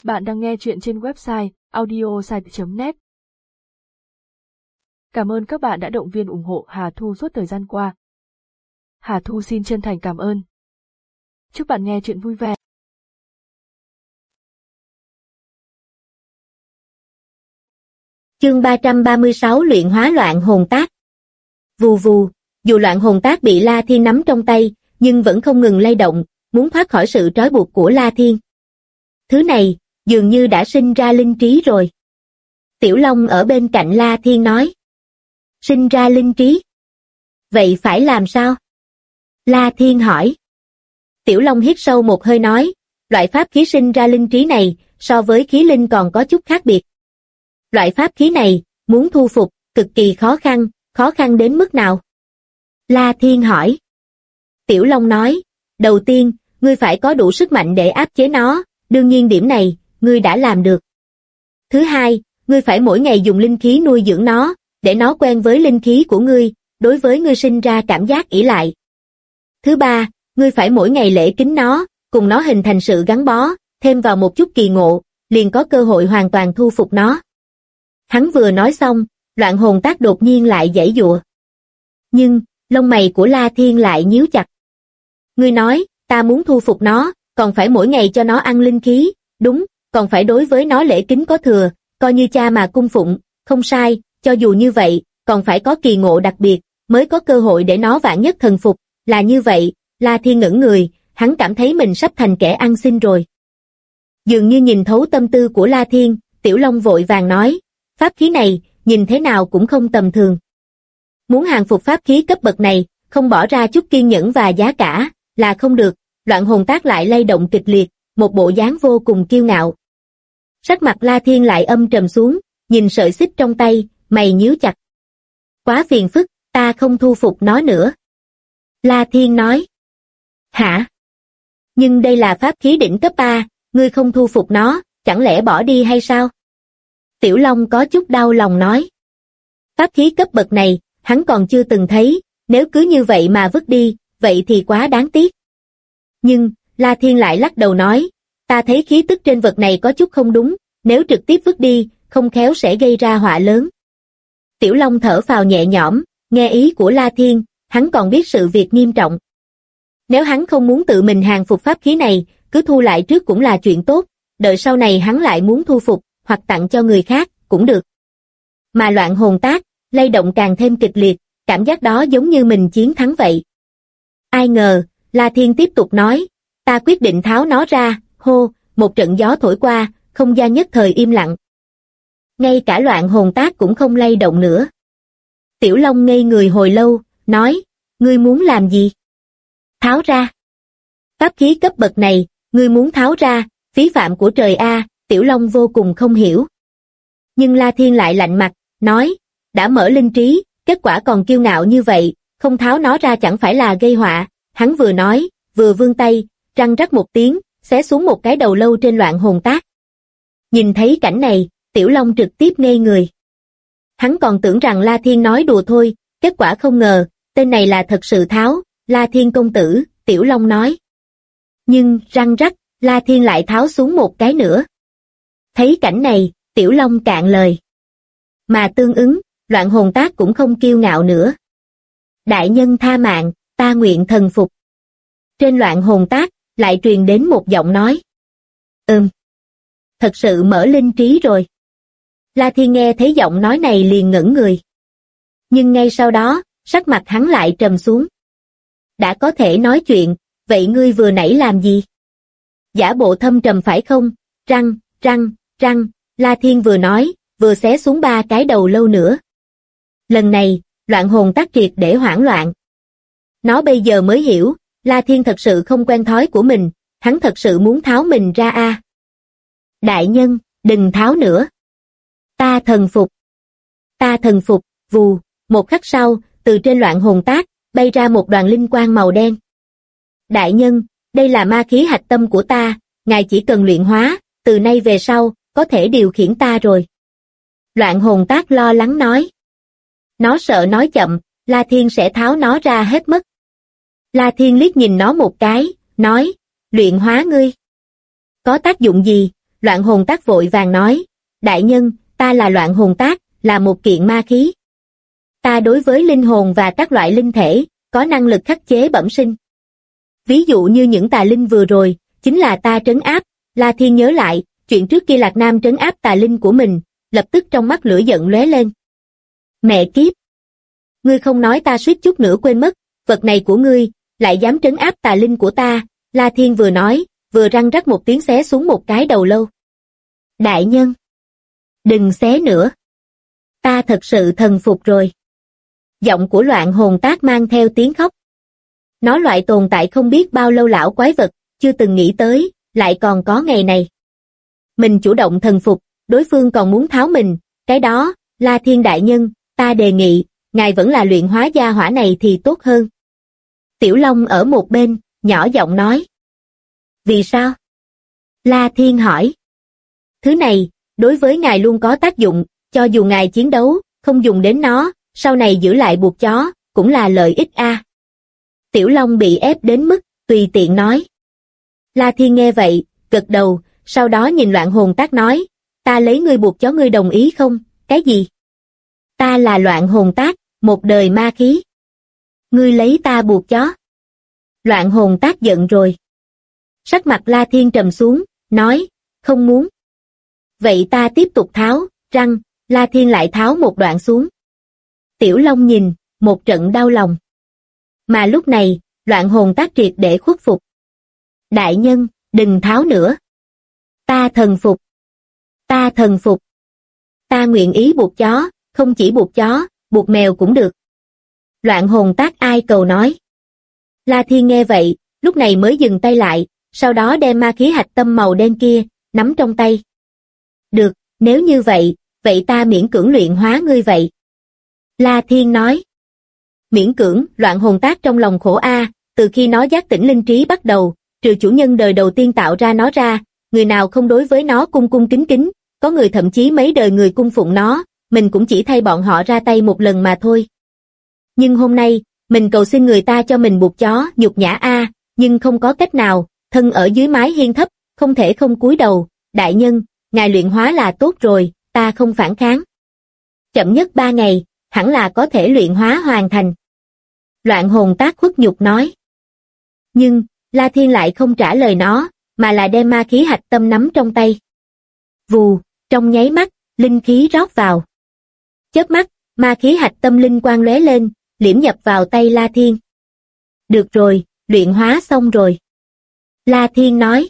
Bạn đang nghe chuyện trên website audiosite.net. Cảm ơn các bạn đã động viên ủng hộ Hà Thu suốt thời gian qua. Hà Thu xin chân thành cảm ơn. Chúc bạn nghe chuyện vui vẻ. Chương 336 luyện hóa loạn hồn tác. Vù vù, dù loạn hồn tác bị La Thiên nắm trong tay, nhưng vẫn không ngừng lay động, muốn thoát khỏi sự trói buộc của La Thiên. Thứ này, dường như đã sinh ra linh trí rồi. Tiểu Long ở bên cạnh La Thiên nói. Sinh ra linh trí? Vậy phải làm sao? La Thiên hỏi. Tiểu Long hít sâu một hơi nói, loại pháp khí sinh ra linh trí này, so với khí linh còn có chút khác biệt. Loại pháp khí này, muốn thu phục, cực kỳ khó khăn đến mức nào? La Thiên hỏi. Tiểu Long nói, đầu tiên, ngươi phải có đủ sức mạnh để áp chế nó, đương nhiên điểm này, ngươi đã làm được. Thứ hai, ngươi phải mỗi ngày dùng linh khí nuôi dưỡng nó, để nó quen với linh khí của ngươi, đối với ngươi sinh ra cảm giác ỷ lại. Thứ ba, ngươi phải mỗi ngày lễ kính nó, cùng nó hình thành sự gắn bó, thêm vào một chút kỳ ngộ, liền có cơ hội hoàn toàn thu phục nó. Hắn vừa nói xong, loạn hồn tác đột nhiên lại giãy giụa. Nhưng, lông mày của La Thiên lại nhíu chặt. Ngươi nói, ta muốn thu phục nó, còn phải mỗi ngày cho nó ăn linh khí, đúng, còn phải đối với nó lễ kính có thừa, coi như cha mà cung phụng, không sai, cho dù như vậy, còn phải có kỳ ngộ đặc biệt, mới có cơ hội để nó vạn nhất thần phục, là như vậy. La Thiên ngẩn người, hắn cảm thấy mình sắp thành kẻ ăn xin rồi. Dường như nhìn thấu tâm tư của La Thiên, Tiểu Long vội vàng nói, pháp khí này, nhìn thế nào cũng không tầm thường. Muốn hàng phục pháp khí cấp bậc này, không bỏ ra chút kiên nhẫn và giá cả, là không được. Loạn hồn tác lại lay động kịch liệt, một bộ dáng vô cùng kiêu ngạo. Sắc mặt La Thiên lại âm trầm xuống, nhìn sợi xích trong tay, mày nhíu chặt. Quá phiền phức, ta không thu phục nó nữa. La Thiên nói. Hả? Nhưng đây là pháp khí đỉnh cấp A, ngươi không thu phục nó, chẳng lẽ bỏ đi hay sao? Tiểu Long có chút đau lòng nói. Pháp khí cấp bậc này, hắn còn chưa từng thấy, nếu cứ như vậy mà vứt đi, vậy thì quá đáng tiếc. Nhưng, La Thiên lại lắc đầu nói, ta thấy khí tức trên vật này có chút không đúng, nếu trực tiếp vứt đi, không khéo sẽ gây ra họa lớn. Tiểu Long thở phào nhẹ nhõm, nghe ý của La Thiên, hắn còn biết sự việc nghiêm trọng. Nếu hắn không muốn tự mình hàng phục pháp khí này, cứ thu lại trước cũng là chuyện tốt, đợi sau này hắn lại muốn thu phục, hoặc tặng cho người khác, cũng được. Mà loạn hồn tác, lay động càng thêm kịch liệt, cảm giác đó giống như mình chiến thắng vậy. Ai ngờ, La Thiên tiếp tục nói, ta quyết định tháo nó ra, hô, một trận gió thổi qua, không gian nhất thời im lặng. Ngay cả loạn hồn tác cũng không lay động nữa. Tiểu Long ngây người hồi lâu, nói, ngươi muốn làm gì? Tháo ra. Pháp khí cấp bậc này, ngươi muốn tháo ra, phí phạm của trời A, Tiểu Long vô cùng không hiểu. Nhưng La Thiên lại lạnh mặt, nói, đã mở linh trí, kết quả còn kiêu ngạo như vậy, không tháo nó ra chẳng phải là gây họa. Hắn vừa nói, vừa vươn tay, răng rắc một tiếng, xé xuống một cái đầu lâu trên loạn hồn tác. Nhìn thấy cảnh này, Tiểu Long trực tiếp ngây người. Hắn còn tưởng rằng La Thiên nói đùa thôi, kết quả không ngờ, tên này là thật sự tháo. La Thiên công tử, Tiểu Long nói. Nhưng, răng rắc, La Thiên lại tháo xuống một cái nữa. Thấy cảnh này, Tiểu Long cạn lời. Mà tương ứng, loạn hồn tác cũng không kiêu ngạo nữa. Đại nhân tha mạng, ta nguyện thần phục. Trên loạn hồn tác, lại truyền đến một giọng nói. Thật sự mở linh trí rồi. La Thiên nghe thấy giọng nói này liền ngẩn người. Nhưng ngay sau đó, sắc mặt hắn lại trầm xuống. Đã có thể nói chuyện, vậy ngươi vừa nãy làm gì? Giả bộ thâm trầm phải không? Răng, La Thiên vừa nói, vừa xé xuống 3 cái đầu lâu nữa. Lần này, loạn hồn tác triệt để hoảng loạn. Nó bây giờ mới hiểu, La Thiên thật sự không quen thói của mình, hắn thật sự muốn tháo mình ra a. Đại nhân, đừng tháo nữa. Ta thần phục, vù, một khắc sau, từ trên loạn hồn tác, bay ra một đoàn linh quang màu đen. Đại nhân, đây là ma khí hạch tâm của ta, ngài chỉ cần luyện hóa, từ nay về sau, có thể điều khiển ta rồi. Loạn hồn tác lo lắng nói. Nó sợ nói chậm, La Thiên sẽ tháo nó ra hết mất. La Thiên liếc nhìn nó một cái, nói, luyện hóa ngươi. Có tác dụng gì? Loạn hồn tác vội vàng nói, đại nhân, ta là loạn hồn tác, là một kiện ma khí. Ta đối với linh hồn và các loại linh thể, có năng lực khắc chế bẩm sinh. Ví dụ như những tà linh vừa rồi, chính là ta trấn áp. La Thiên nhớ lại, chuyện trước kia Lạc Nam trấn áp tà linh của mình, lập tức trong mắt lửa giận lóe lên. Mẹ kiếp! Ngươi không nói ta suýt chút nữa quên mất, vật này của ngươi, lại dám trấn áp tà linh của ta. La Thiên vừa nói, vừa răng rắc một tiếng xé xuống một cái đầu lâu. Đại nhân! Đừng xé nữa! Ta thật sự thần phục rồi. Giọng của loạn hồn tác mang theo tiếng khóc. Nó loại tồn tại không biết bao lâu lão quái vật, chưa từng nghĩ tới, lại còn có ngày này. Mình chủ động thần phục, đối phương còn muốn tháo mình, cái đó, La Thiên đại nhân, ta đề nghị, ngài vẫn là luyện hóa gia hỏa này thì tốt hơn. Tiểu Long ở một bên, nhỏ giọng nói. Vì sao? La Thiên hỏi. Thứ này, đối với ngài luôn có tác dụng, cho dù ngài chiến đấu, không dùng đến nó, sau này giữ lại buộc chó, cũng là lợi ích a. Tiểu Long bị ép đến mức, tùy tiện nói. La Thiên nghe vậy, gật đầu, sau đó nhìn loạn hồn tác nói, ta lấy ngươi buộc chó ngươi đồng ý không? Cái gì? Ta là loạn hồn tác, một đời ma khí. Ngươi lấy ta buộc chó. Loạn hồn tác giận rồi. Sắc mặt La Thiên trầm xuống, nói, không muốn. Vậy ta tiếp tục tháo, răng, La Thiên lại tháo một đoạn xuống. Tiểu Long nhìn, một trận đau lòng. Mà lúc này, loạn hồn tác triệt để khuất phục. Đại nhân, đừng tháo nữa. Ta thần phục. Ta thần phục. Ta nguyện ý buộc chó, không chỉ buộc chó, buộc mèo cũng được. Loạn hồn tác ai cầu nói. La Thiên nghe vậy, lúc này mới dừng tay lại, sau đó đem ma khí hạch tâm màu đen kia, nắm trong tay. Được, nếu như vậy, vậy ta miễn cưỡng luyện hóa ngươi vậy. La Thiên nói. Miễn cưỡng, loạn hồn tác trong lòng khổ từ khi nó giác tỉnh linh trí bắt đầu, trừ chủ nhân đời đầu tiên tạo ra nó ra, người nào không đối với nó cung cung kính kính, có người thậm chí mấy đời người cung phụng nó, mình cũng chỉ thay bọn họ ra tay một lần mà thôi. Nhưng hôm nay, mình cầu xin người ta cho mình buộc chó, nhục nhã nhưng không có cách nào, thân ở dưới mái hiên thấp, không thể không cúi đầu, đại nhân, ngài luyện hóa là tốt rồi, ta không phản kháng. Chậm nhất 3 ngày, hẳn là có thể luyện hóa hoàn thành. Loạn hồn tác khuất nhục nói. Nhưng, La Thiên lại không trả lời nó, mà là đem ma khí hạch tâm nắm trong tay. Vù, trong nháy mắt, linh khí rót vào. Chớp mắt, ma khí hạch tâm linh quang lóe lên, liễm nhập vào tay La Thiên. Được rồi, luyện hóa xong rồi. La Thiên nói.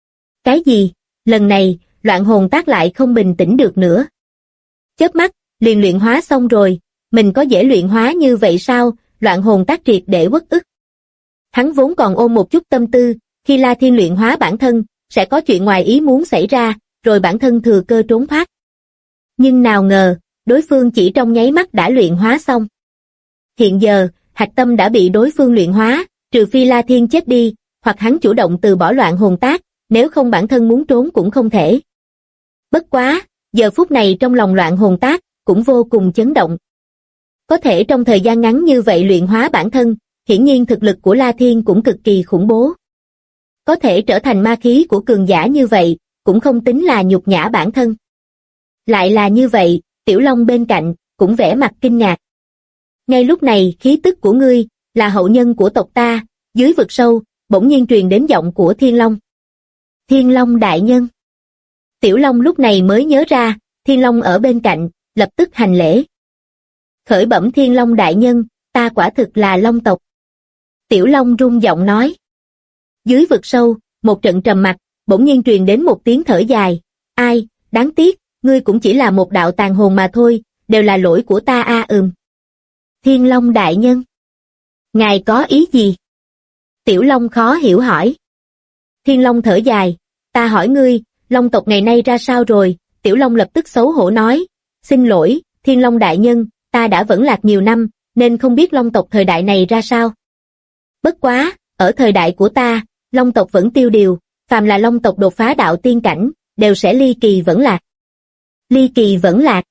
Cái gì? Lần này, loạn hồn tác lại không bình tĩnh được nữa. Chớp mắt, liền luyện hóa xong rồi, mình có dễ luyện hóa như vậy sao? Loạn hồn tác triệt để uất ức. Hắn vốn còn ôm một chút tâm tư, khi La Thiên luyện hóa bản thân, sẽ có chuyện ngoài ý muốn xảy ra, rồi bản thân thừa cơ trốn thoát. Nhưng nào ngờ, đối phương chỉ trong nháy mắt đã luyện hóa xong. Hiện giờ, hạch tâm đã bị đối phương luyện hóa, trừ phi La Thiên chết đi, hoặc hắn chủ động từ bỏ loạn hồn tác, nếu không bản thân muốn trốn cũng không thể. Bất quá, giờ phút này trong lòng loạn hồn tác, cũng vô cùng chấn động. Có thể trong thời gian ngắn như vậy luyện hóa bản thân, hiển nhiên thực lực của La Thiên cũng cực kỳ khủng bố. Có thể trở thành ma khí của cường giả như vậy, cũng không tính là nhục nhã bản thân. Lại là như vậy, Tiểu Long bên cạnh, cũng vẻ mặt kinh ngạc. Ngay lúc này khí tức của ngươi, là hậu nhân của tộc ta, dưới vực sâu, bỗng nhiên truyền đến giọng của Thiên Long. Thiên Long đại nhân. Tiểu Long lúc này mới nhớ ra, Thiên Long ở bên cạnh, lập tức hành lễ. Khởi bẩm Thiên Long đại nhân, ta quả thực là Long tộc. Tiểu Long rung giọng nói. Dưới vực sâu, một trận trầm mặc, bỗng nhiên truyền đến một tiếng thở dài. Ai, đáng tiếc, ngươi cũng chỉ là một đạo tàn hồn mà thôi, đều là lỗi của ta Thiên Long đại nhân. Ngài có ý gì? Tiểu Long khó hiểu hỏi. Thiên Long thở dài. Ta hỏi ngươi, Long tộc ngày nay ra sao rồi? Tiểu Long lập tức xấu hổ nói. Xin lỗi, Thiên Long đại nhân, ta đã vẫn lạc nhiều năm, nên không biết Long tộc thời đại này ra sao. Bất quá, ở thời đại của ta, Long tộc vẫn tiêu điều, phàm là Long tộc đột phá đạo tiên cảnh, đều sẽ ly kỳ vẫn lạc. Ly kỳ vẫn lạc.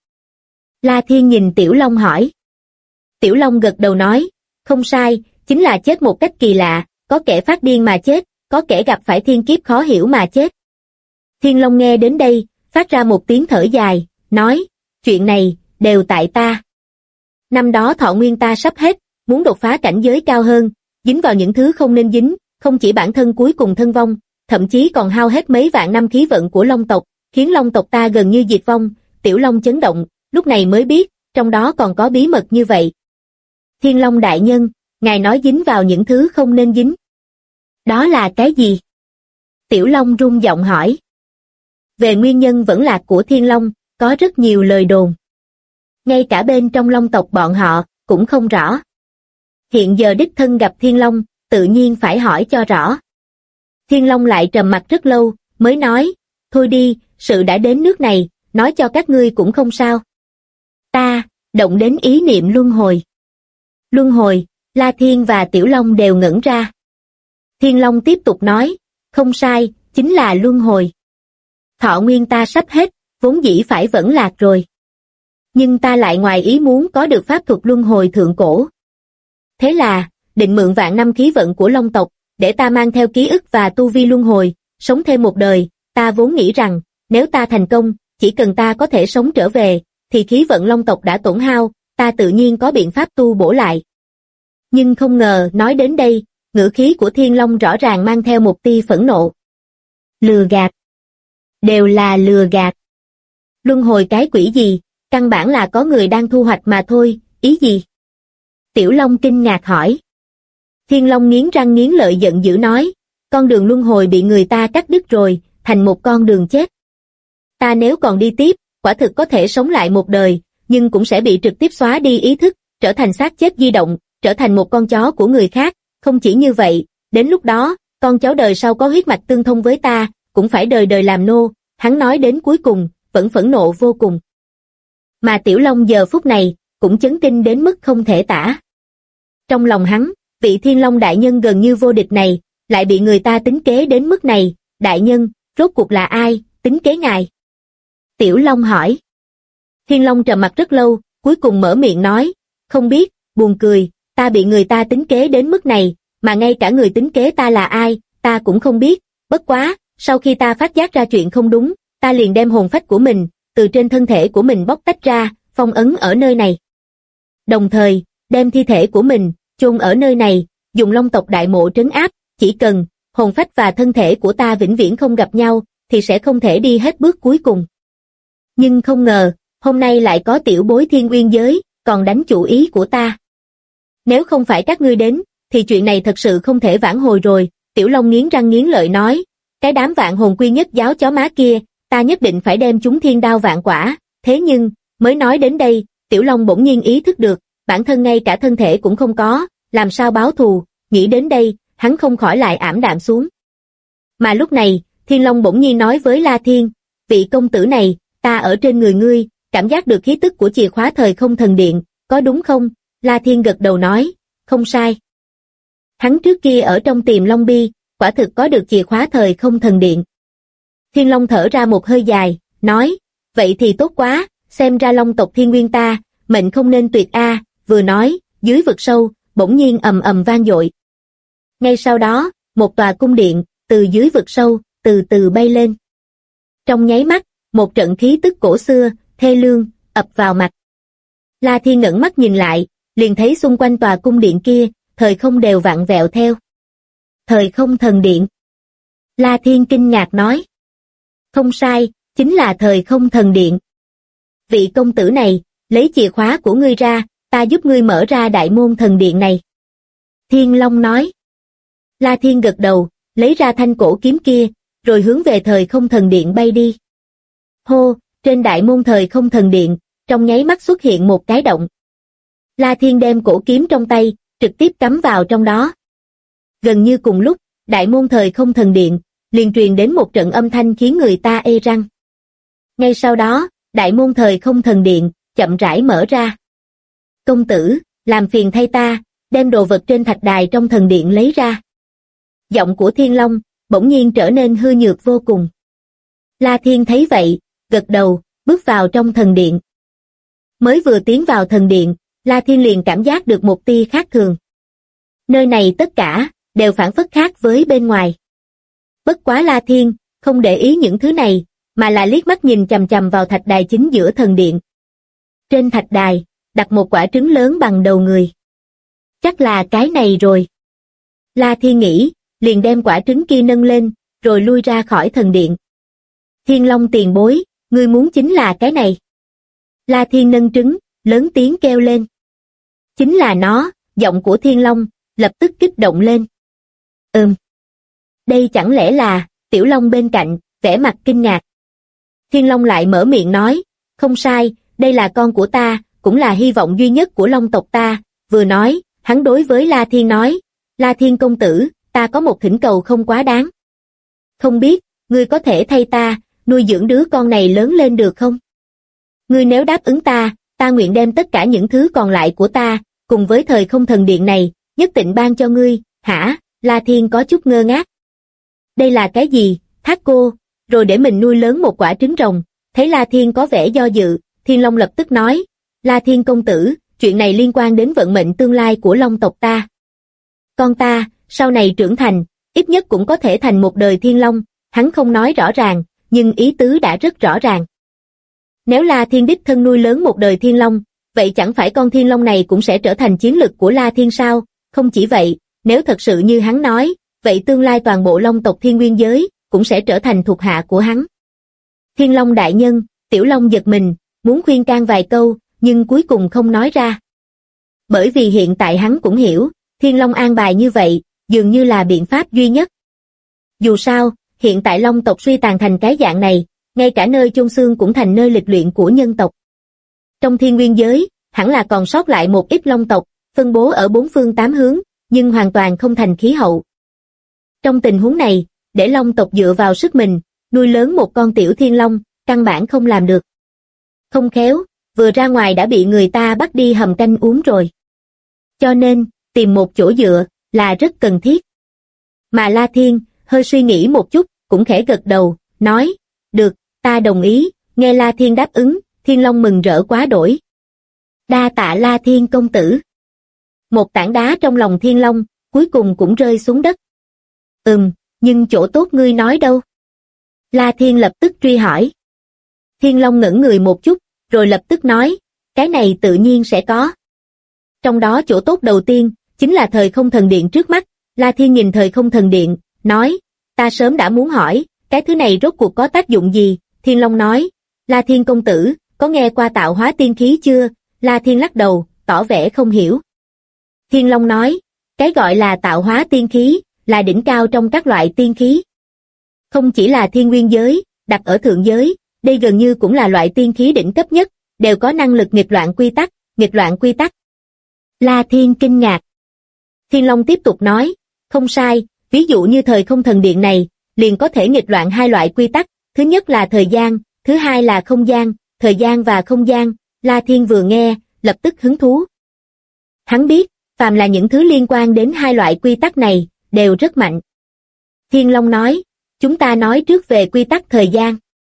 La Thiên nhìn Tiểu Long hỏi. Tiểu Long gật đầu nói, không sai, chính là chết một cách kỳ lạ, có kẻ phát điên mà chết, có kẻ gặp phải thiên kiếp khó hiểu mà chết. Thiên Long nghe đến đây, phát ra một tiếng thở dài, nói, chuyện này, đều tại ta. Năm đó thọ nguyên ta sắp hết, muốn đột phá cảnh giới cao hơn, dính vào những thứ không nên dính, không chỉ bản thân cuối cùng thân vong, thậm chí còn hao hết mấy vạn năm khí vận của Long tộc, khiến Long tộc ta gần như diệt vong. Tiểu Long chấn động, lúc này mới biết, trong đó còn có bí mật như vậy. Thiên Long đại nhân, ngài nói dính vào những thứ không nên dính. Đó là cái gì? Tiểu Long run giọng hỏi. Về nguyên nhân vẫn lạc của Thiên Long, có rất nhiều lời đồn. Ngay cả bên trong Long tộc bọn họ, cũng không rõ. Hiện giờ đích thân gặp Thiên Long, tự nhiên phải hỏi cho rõ. Thiên Long lại trầm mặc rất lâu, mới nói, thôi đi, sự đã đến nước này, nói cho các ngươi cũng không sao. Ta, động đến ý niệm luân hồi. Luân hồi, La Thiên và Tiểu Long đều ngẩn ra. Thiên Long tiếp tục nói, không sai, chính là luân hồi. Thọ nguyên ta sắp hết, vốn dĩ phải vẫn lạc rồi. Nhưng ta lại ngoài ý muốn có được pháp thuật luân hồi thượng cổ. Thế là, định mượn vạn năm khí vận của Long tộc, để ta mang theo ký ức và tu vi luân hồi, sống thêm một đời. Ta vốn nghĩ rằng, nếu ta thành công, chỉ cần ta có thể sống trở về, thì khí vận Long tộc đã tổn hao, ta tự nhiên có biện pháp tu bổ lại. Nhưng không ngờ, nói đến đây, ngữ khí của Thiên Long rõ ràng mang theo một tia phẫn nộ. Lừa gạt. Đều là lừa gạt. Luân hồi cái quỷ gì, căn bản là có người đang thu hoạch mà thôi, ý gì? Tiểu Long kinh ngạc hỏi. Thiên Long nghiến răng nghiến lợi giận dữ nói, con đường luân hồi bị người ta cắt đứt rồi, thành một con đường chết. Ta nếu còn đi tiếp, quả thực có thể sống lại một đời, nhưng cũng sẽ bị trực tiếp xóa đi ý thức, trở thành xác chết di động, trở thành một con chó của người khác. Không chỉ như vậy, đến lúc đó, con cháu đời sau có huyết mạch tương thông với ta, cũng phải đời đời làm nô. Hắn nói đến cuối cùng, vẫn phẫn nộ vô cùng. Mà Tiểu Long giờ phút này, cũng chấn kinh đến mức không thể tả. Trong lòng hắn, vị Thiên Long đại nhân gần như vô địch này, lại bị người ta tính kế đến mức này. Đại nhân, rốt cuộc là ai, tính kế ngài? Tiểu Long hỏi. Thiên Long trầm mặt rất lâu, cuối cùng mở miệng nói, không biết, buồn cười, ta bị người ta tính kế đến mức này, mà ngay cả người tính kế ta là ai, ta cũng không biết. Bất quá, sau khi ta phát giác ra chuyện không đúng, ta liền đem hồn phách của mình, từ trên thân thể của mình bóc tách ra, phong ấn ở nơi này. Đồng thời, đem thi thể của mình, chôn ở nơi này, dùng Long tộc đại mộ trấn áp, chỉ cần, hồn phách và thân thể của ta vĩnh viễn không gặp nhau, thì sẽ không thể đi hết bước cuối cùng. Nhưng không ngờ, hôm nay lại có tiểu bối Thiên Uyên giới, còn đánh chủ ý của ta. Nếu không phải các ngươi đến, thì chuyện này thật sự không thể vãn hồi rồi. Tiểu Long nghiến răng nghiến lợi nói, cái đám vạn hồn quy nhất giáo chó má kia, ta nhất định phải đem chúng thiên đao vạn quả. Thế nhưng, mới nói đến đây, Tiểu Long bỗng nhiên ý thức được, bản thân ngay cả thân thể cũng không có, làm sao báo thù. Nghĩ đến đây, hắn không khỏi lại ảm đạm xuống. Mà lúc này, Thiên Long bỗng nhiên nói với La Thiên, vị công tử này, ta ở trên người ngươi, cảm giác được khí tức của chìa khóa thời không thần điện, có đúng không? La Thiên gật đầu nói, không sai. Hắn trước kia ở trong Tiềm Long Bi, quả thực có được chìa khóa thời không thần điện. Thiên Long thở ra một hơi dài, nói, vậy thì tốt quá, xem ra Long tộc Thiên Nguyên ta, mệnh không nên tuyệt a. Vừa nói, dưới vực sâu, bỗng nhiên ầm ầm vang dội. Ngay sau đó, một tòa cung điện, từ dưới vực sâu, từ từ bay lên. Trong nháy mắt, một trận khí tức cổ xưa, thê lương, ập vào mặt. La Thiên ngẩng mắt nhìn lại, liền thấy xung quanh tòa cung điện kia, thời không đều vặn vẹo theo. Thời không thần điện. La Thiên kinh ngạc nói. Không sai, chính là thời không thần điện. Vị công tử này, lấy chìa khóa của ngươi ra, ta giúp ngươi mở ra đại môn thần điện này. Thiên Long nói. La Thiên gật đầu, lấy ra thanh cổ kiếm kia, rồi hướng về thời không thần điện bay đi. Hô, trên đại môn thời không thần điện, trong nháy mắt xuất hiện một cái động. La Thiên đem cổ kiếm trong tay, trực tiếp cắm vào trong đó. Gần như cùng lúc, đại môn thời không thần điện, liền truyền đến một trận âm thanh khiến người ta ê răng. Ngay sau đó, đại môn thời không thần điện, chậm rãi mở ra. Công tử, làm phiền thay ta, đem đồ vật trên thạch đài trong thần điện lấy ra. Giọng của Thiên Long, bỗng nhiên trở nên hư nhược vô cùng. La Thiên thấy vậy, gật đầu, bước vào trong thần điện. Mới vừa tiến vào thần điện, La Thiên liền cảm giác được một tia khác thường. Nơi này tất cả, đều phảng phất khác với bên ngoài. Bất quá La Thiên, không để ý những thứ này, mà là liếc mắt nhìn chằm chằm vào thạch đài chính giữa thần điện. Trên thạch đài, đặt một quả trứng lớn bằng đầu người. Chắc là cái này rồi. La Thiên nghĩ, liền đem quả trứng kia nâng lên, rồi lui ra khỏi thần điện. Thiên Long tiền bối, ngươi muốn chính là cái này. La Thiên nâng trứng, lớn tiếng kêu lên. Chính là nó, giọng của Thiên Long, lập tức kích động lên. Đây chẳng lẽ là, Tiểu Long bên cạnh, vẻ mặt kinh ngạc. Thiên Long lại mở miệng nói, không sai, đây là con của ta, cũng là hy vọng duy nhất của Long tộc ta. Vừa nói, hắn đối với La Thiên nói, La Thiên công tử, ta có một thỉnh cầu không quá đáng. Không biết, ngươi có thể thay ta, nuôi dưỡng đứa con này lớn lên được không? Ngươi nếu đáp ứng ta, ta nguyện đem tất cả những thứ còn lại của ta, cùng với thời không thần điện này, nhất định ban cho ngươi. Hả? La Thiên có chút ngơ ngác. Đây là cái gì? Thác cô, rồi để mình nuôi lớn một quả trứng rồng. Thấy La Thiên có vẻ do dự, Thiên Long lập tức nói, La Thiên công tử, chuyện này liên quan đến vận mệnh tương lai của Long tộc ta. Con ta, sau này trưởng thành, ít nhất cũng có thể thành một đời Thiên Long. Hắn không nói rõ ràng, nhưng ý tứ đã rất rõ ràng. Nếu La Thiên đích thân nuôi lớn một đời Thiên Long, vậy chẳng phải con Thiên Long này cũng sẽ trở thành chiến lực của La Thiên sao? Không chỉ vậy, nếu thật sự như hắn nói, vậy tương lai toàn bộ Long tộc Thiên Nguyên giới cũng sẽ trở thành thuộc hạ của hắn. Thiên Long đại nhân, Tiểu Long giật mình, muốn khuyên can vài câu, nhưng cuối cùng không nói ra. Bởi vì hiện tại hắn cũng hiểu, Thiên Long an bài như vậy, dường như là biện pháp duy nhất. Dù sao, hiện tại Long tộc suy tàn thành cái dạng này, ngay cả nơi chôn xương cũng thành nơi lịch luyện của nhân tộc. Trong Thiên Nguyên giới, hẳn là còn sót lại một ít Long tộc, phân bố ở bốn phương tám hướng, nhưng hoàn toàn không thành khí hậu. Trong tình huống này, để Long tộc dựa vào sức mình, nuôi lớn một con tiểu Thiên Long, căn bản không làm được. Không khéo, vừa ra ngoài đã bị người ta bắt đi hầm canh uống rồi. Cho nên, tìm một chỗ dựa, là rất cần thiết. Mà La Thiên, hơi suy nghĩ một chút, cũng khẽ gật đầu, nói, được, ta đồng ý. Nghe La Thiên đáp ứng, Thiên Long mừng rỡ quá đổi. Đa tạ La Thiên công tử. Một tảng đá trong lòng Thiên Long, cuối cùng cũng rơi xuống đất. Nhưng chỗ tốt ngươi nói đâu? La Thiên lập tức truy hỏi. Thiên Long ngẩn người một chút, rồi lập tức nói, cái này tự nhiên sẽ có. Trong đó chỗ tốt đầu tiên, chính là thời không thần điện trước mắt. La Thiên nhìn thời không thần điện, nói, ta sớm đã muốn hỏi, cái thứ này rốt cuộc có tác dụng gì? Thiên Long nói, La Thiên công tử, có nghe qua tạo hóa tiên khí chưa? La Thiên lắc đầu, tỏ vẻ không hiểu. Thiên Long nói, cái gọi là tạo hóa tiên khí, là đỉnh cao trong các loại tiên khí. Không chỉ là thiên nguyên giới, đặt ở thượng giới, đây gần như cũng là loại tiên khí đỉnh cấp nhất, đều có năng lực nghịch loạn quy tắc. La Thiên kinh ngạc. Thiên Long tiếp tục nói, không sai, ví dụ như thời không thần điện này, liền có thể nghịch loạn hai loại quy tắc, thứ nhất là thời gian, thứ hai là không gian, thời gian và không gian. La Thiên vừa nghe, lập tức hứng thú. Hắn biết, phàm là những thứ liên quan đến hai loại quy tắc này, đều rất mạnh. Thiên Long nói, chúng ta nói trước về quy tắc thời gian.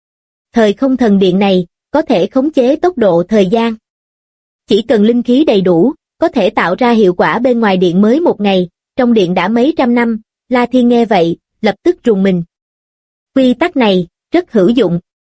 Thời không thần điện này, có thể khống chế tốc độ thời gian. Chỉ cần linh khí đầy đủ, có thể tạo ra hiệu quả bên ngoài điện mới một ngày, trong điện đã mấy trăm năm. La Thiên nghe vậy, lập tức rùng mình. Quy tắc này, rất hữu dụng.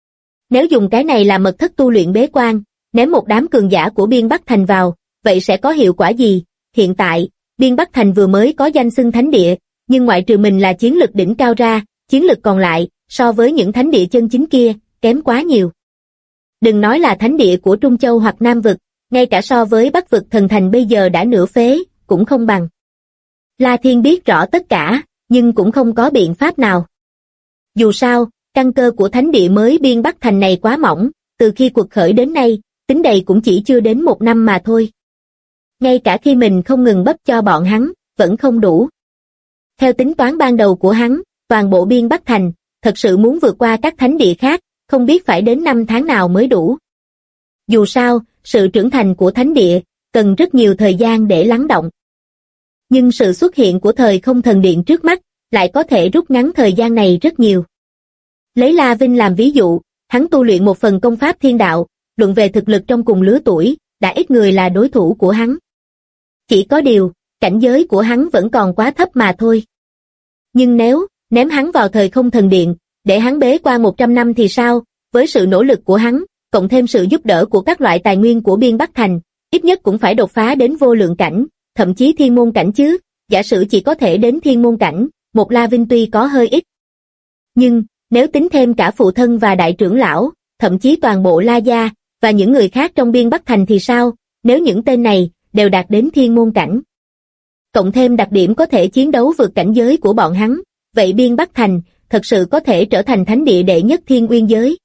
Nếu dùng cái này làm mật thất tu luyện bế quan, ném một đám cường giả của Biên Bắc Thành vào, vậy sẽ có hiệu quả gì? Hiện tại, Biên Bắc Thành vừa mới có danh xưng thánh địa, nhưng ngoại trừ mình là chiến lực đỉnh cao ra, chiến lực còn lại, so với những thánh địa chân chính kia, kém quá nhiều. Đừng nói là thánh địa của Trung Châu hoặc Nam Vực, ngay cả so với Bắc Vực thần thành bây giờ đã nửa phế, cũng không bằng. La Thiên biết rõ tất cả, nhưng cũng không có biện pháp nào. Dù sao, căn cơ của thánh địa mới Biên Bắc Thành này quá mỏng, từ khi cuộc khởi đến nay, tính đầy cũng chỉ chưa đến một năm mà thôi. Ngay cả khi mình không ngừng bấp cho bọn hắn, vẫn không đủ. Theo tính toán ban đầu của hắn, toàn bộ Biên Bắc Thành, thật sự muốn vượt qua các thánh địa khác, không biết phải đến 5 tháng nào mới đủ. Dù sao, sự trưởng thành của thánh địa, cần rất nhiều thời gian để lắng động. Nhưng sự xuất hiện của thời không thần điện trước mắt, lại có thể rút ngắn thời gian này rất nhiều. Lấy La Vinh làm ví dụ, hắn tu luyện một phần công pháp thiên đạo, luận về thực lực trong cùng lứa tuổi, đã ít người là đối thủ của hắn. Chỉ có điều, cảnh giới của hắn vẫn còn quá thấp mà thôi. Nhưng nếu ném hắn vào thời không thần điện, để hắn bế qua 100 năm thì sao, với sự nỗ lực của hắn, cộng thêm sự giúp đỡ của các loại tài nguyên của Biên Bắc Thành, ít nhất cũng phải đột phá đến vô lượng cảnh, thậm chí thiên môn cảnh chứ, giả sử chỉ có thể đến thiên môn cảnh, một La Vinh tuy có hơi ít. Nhưng, nếu tính thêm cả phụ thân và đại trưởng lão, thậm chí toàn bộ La Gia, và những người khác trong Biên Bắc Thành thì sao, nếu những tên này đều đạt đến thiên môn cảnh. Cộng thêm đặc điểm có thể chiến đấu vượt cảnh giới của bọn hắn, vậy Biên Bắc Thành thật sự có thể trở thành thánh địa đệ nhất thiên uyên giới.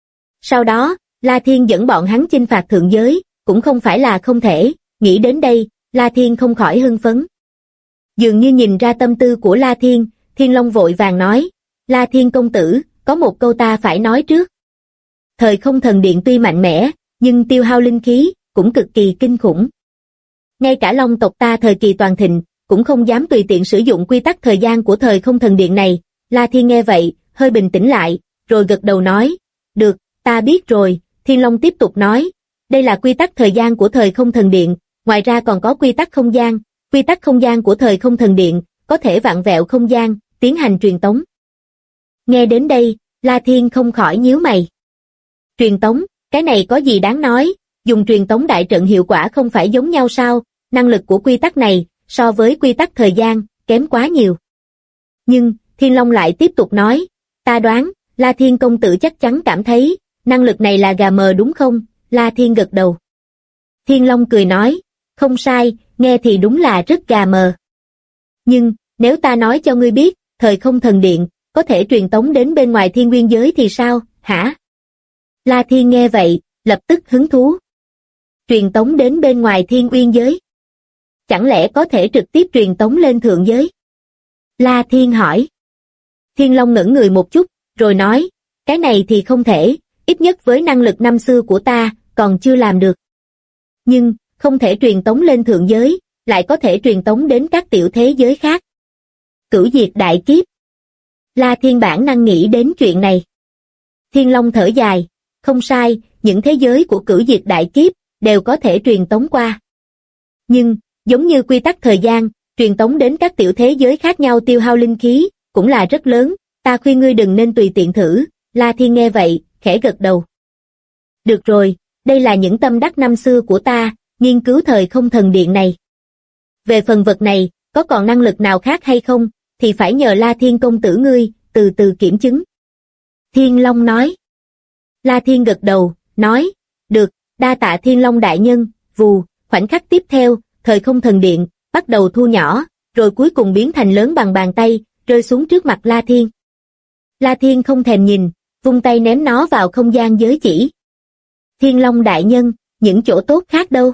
Sau đó, La Thiên dẫn bọn hắn chinh phạt thượng giới, cũng không phải là không thể, nghĩ đến đây, La Thiên không khỏi hưng phấn. Dường như nhìn ra tâm tư của La Thiên, Thiên Long vội vàng nói, La Thiên công tử, có một câu ta phải nói trước. Thời không thần điện tuy mạnh mẽ, nhưng tiêu hao linh khí, cũng cực kỳ kinh khủng. Ngay cả Long tộc ta thời kỳ toàn thịnh, cũng không dám tùy tiện sử dụng quy tắc thời gian của thời không thần điện này. La Thiên nghe vậy, hơi bình tĩnh lại, rồi gật đầu nói, được, ta biết rồi. Thiên Long tiếp tục nói, đây là quy tắc thời gian của thời không thần điện, ngoài ra còn có quy tắc không gian của thời không thần điện, có thể vặn vẹo không gian, tiến hành truyền tống. Nghe đến đây, La Thiên không khỏi nhíu mày. Truyền tống, cái này có gì đáng nói, dùng truyền tống đại trận hiệu quả không phải giống nhau sao, năng lực của quy tắc này, so với quy tắc thời gian, kém quá nhiều. Nhưng, Thiên Long lại tiếp tục nói, ta đoán, La Thiên công tử chắc chắn cảm thấy, năng lực này là gà mờ đúng không? La Thiên gật đầu. Thiên Long cười nói, không sai, nghe thì đúng là rất gà mờ. Nhưng, nếu ta nói cho ngươi biết, thời không thần điện, có thể truyền tống đến bên ngoài thiên nguyên giới thì sao, hả? La Thiên nghe vậy, lập tức hứng thú. Truyền tống đến bên ngoài thiên uyên giới. Chẳng lẽ có thể trực tiếp truyền tống lên thượng giới? La Thiên hỏi. Thiên Long ngẩn người một chút, rồi nói, cái này thì không thể, ít nhất với năng lực năm xưa của ta, còn chưa làm được. Nhưng, không thể truyền tống lên thượng giới, lại có thể truyền tống đến các tiểu thế giới khác. Cửu diệt đại kiếp. La Thiên bản năng nghĩ đến chuyện này. Thiên Long thở dài, không sai, những thế giới của cửu diệt đại kiếp, đều có thể truyền tống qua. Nhưng, giống như quy tắc thời gian, truyền tống đến các tiểu thế giới khác nhau tiêu hao linh khí, cũng là rất lớn, ta khuyên ngươi đừng nên tùy tiện thử. La Thiên nghe vậy, khẽ gật đầu. Được rồi, đây là những tâm đắc năm xưa của ta, nghiên cứu thời không thần điện này. Về phần vật này, có còn năng lực nào khác hay không, thì phải nhờ La Thiên công tử ngươi, từ từ kiểm chứng. Thiên Long nói. La Thiên gật đầu, nói, được, đa tạ Thiên Long đại nhân, vù, khoảnh khắc tiếp theo, thời không thần điện, bắt đầu thu nhỏ, rồi cuối cùng biến thành lớn bằng bàn tay, rơi xuống trước mặt La Thiên. La Thiên không thèm nhìn, vung tay ném nó vào không gian giới chỉ. Thiên Long đại nhân, những chỗ tốt khác đâu?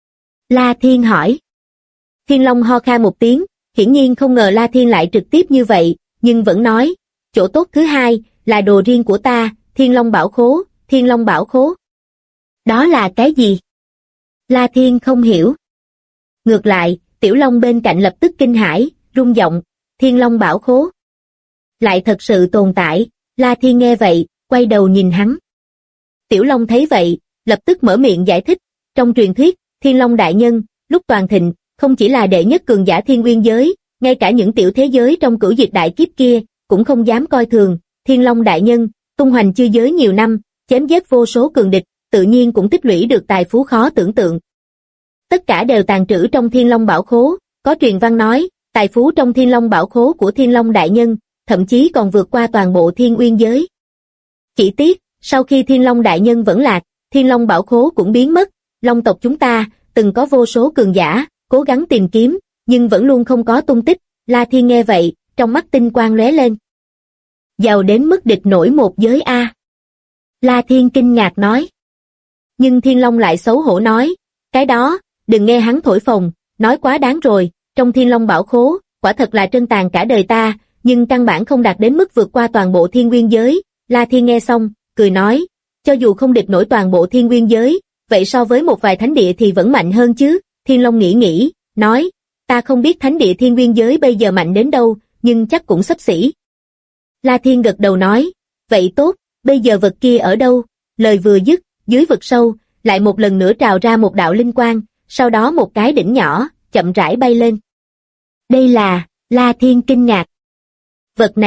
La Thiên hỏi. Thiên Long ho khan một tiếng, hiển nhiên không ngờ La Thiên lại trực tiếp như vậy, nhưng vẫn nói, chỗ tốt thứ hai, là đồ riêng của ta, Thiên Long bảo khố, Thiên Long bảo khố. Đó là cái gì? La Thiên không hiểu. Ngược lại, Tiểu Long bên cạnh lập tức kinh hãi, rung giọng, Thiên Long bảo khố. Lại thật sự tồn tại, La Thiên nghe vậy, quay đầu nhìn hắn. Tiểu Long thấy vậy, lập tức mở miệng giải thích, trong truyền thuyết, Thiên Long đại nhân, lúc toàn thịnh, không chỉ là đệ nhất cường giả thiên nguyên giới, ngay cả những tiểu thế giới trong cửu diệt đại kiếp kia, cũng không dám coi thường, Thiên Long đại nhân, tung hoành chư giới nhiều năm, chém giết vô số cường địch, tự nhiên cũng tích lũy được tài phú khó tưởng tượng. Tất cả đều tàng trữ trong Thiên Long bảo khố, có truyền văn nói, tài phú trong Thiên Long bảo khố của Thiên Long đại nhân, thậm chí còn vượt qua toàn bộ thiên uyên giới. Chỉ tiếc, sau khi Thiên Long đại nhân vẫn lạc, Thiên Long bảo khố cũng biến mất, Long tộc chúng ta, từng có vô số cường giả, cố gắng tìm kiếm, nhưng vẫn luôn không có tung tích. La Thiên nghe vậy, trong mắt tinh quang lóe lên. Giàu đến mức địch nổi một giới A. La Thiên kinh ngạc nói. Nhưng Thiên Long lại xấu hổ nói, cái đó, đừng nghe hắn thổi phồng, nói quá đáng rồi, trong Thiên Long bảo khố, quả thật là trân tàn cả đời ta, nhưng căn bản không đạt đến mức vượt qua toàn bộ thiên nguyên giới. La Thiên nghe xong, cười nói, cho dù không địch nổi toàn bộ thiên nguyên giới, vậy so với một vài thánh địa thì vẫn mạnh hơn chứ. Thiên Long nghĩ, nói, ta không biết thánh địa thiên nguyên giới bây giờ mạnh đến đâu, nhưng chắc cũng xấp xỉ. La Thiên gật đầu nói, vậy tốt, bây giờ vật kia ở đâu? Lời vừa dứt, dưới vực sâu, lại một lần nữa trào ra một đạo linh quang, sau đó một cái đỉnh nhỏ, chậm rãi bay lên. Đây là, La Thiên kinh ngạc. Vật này,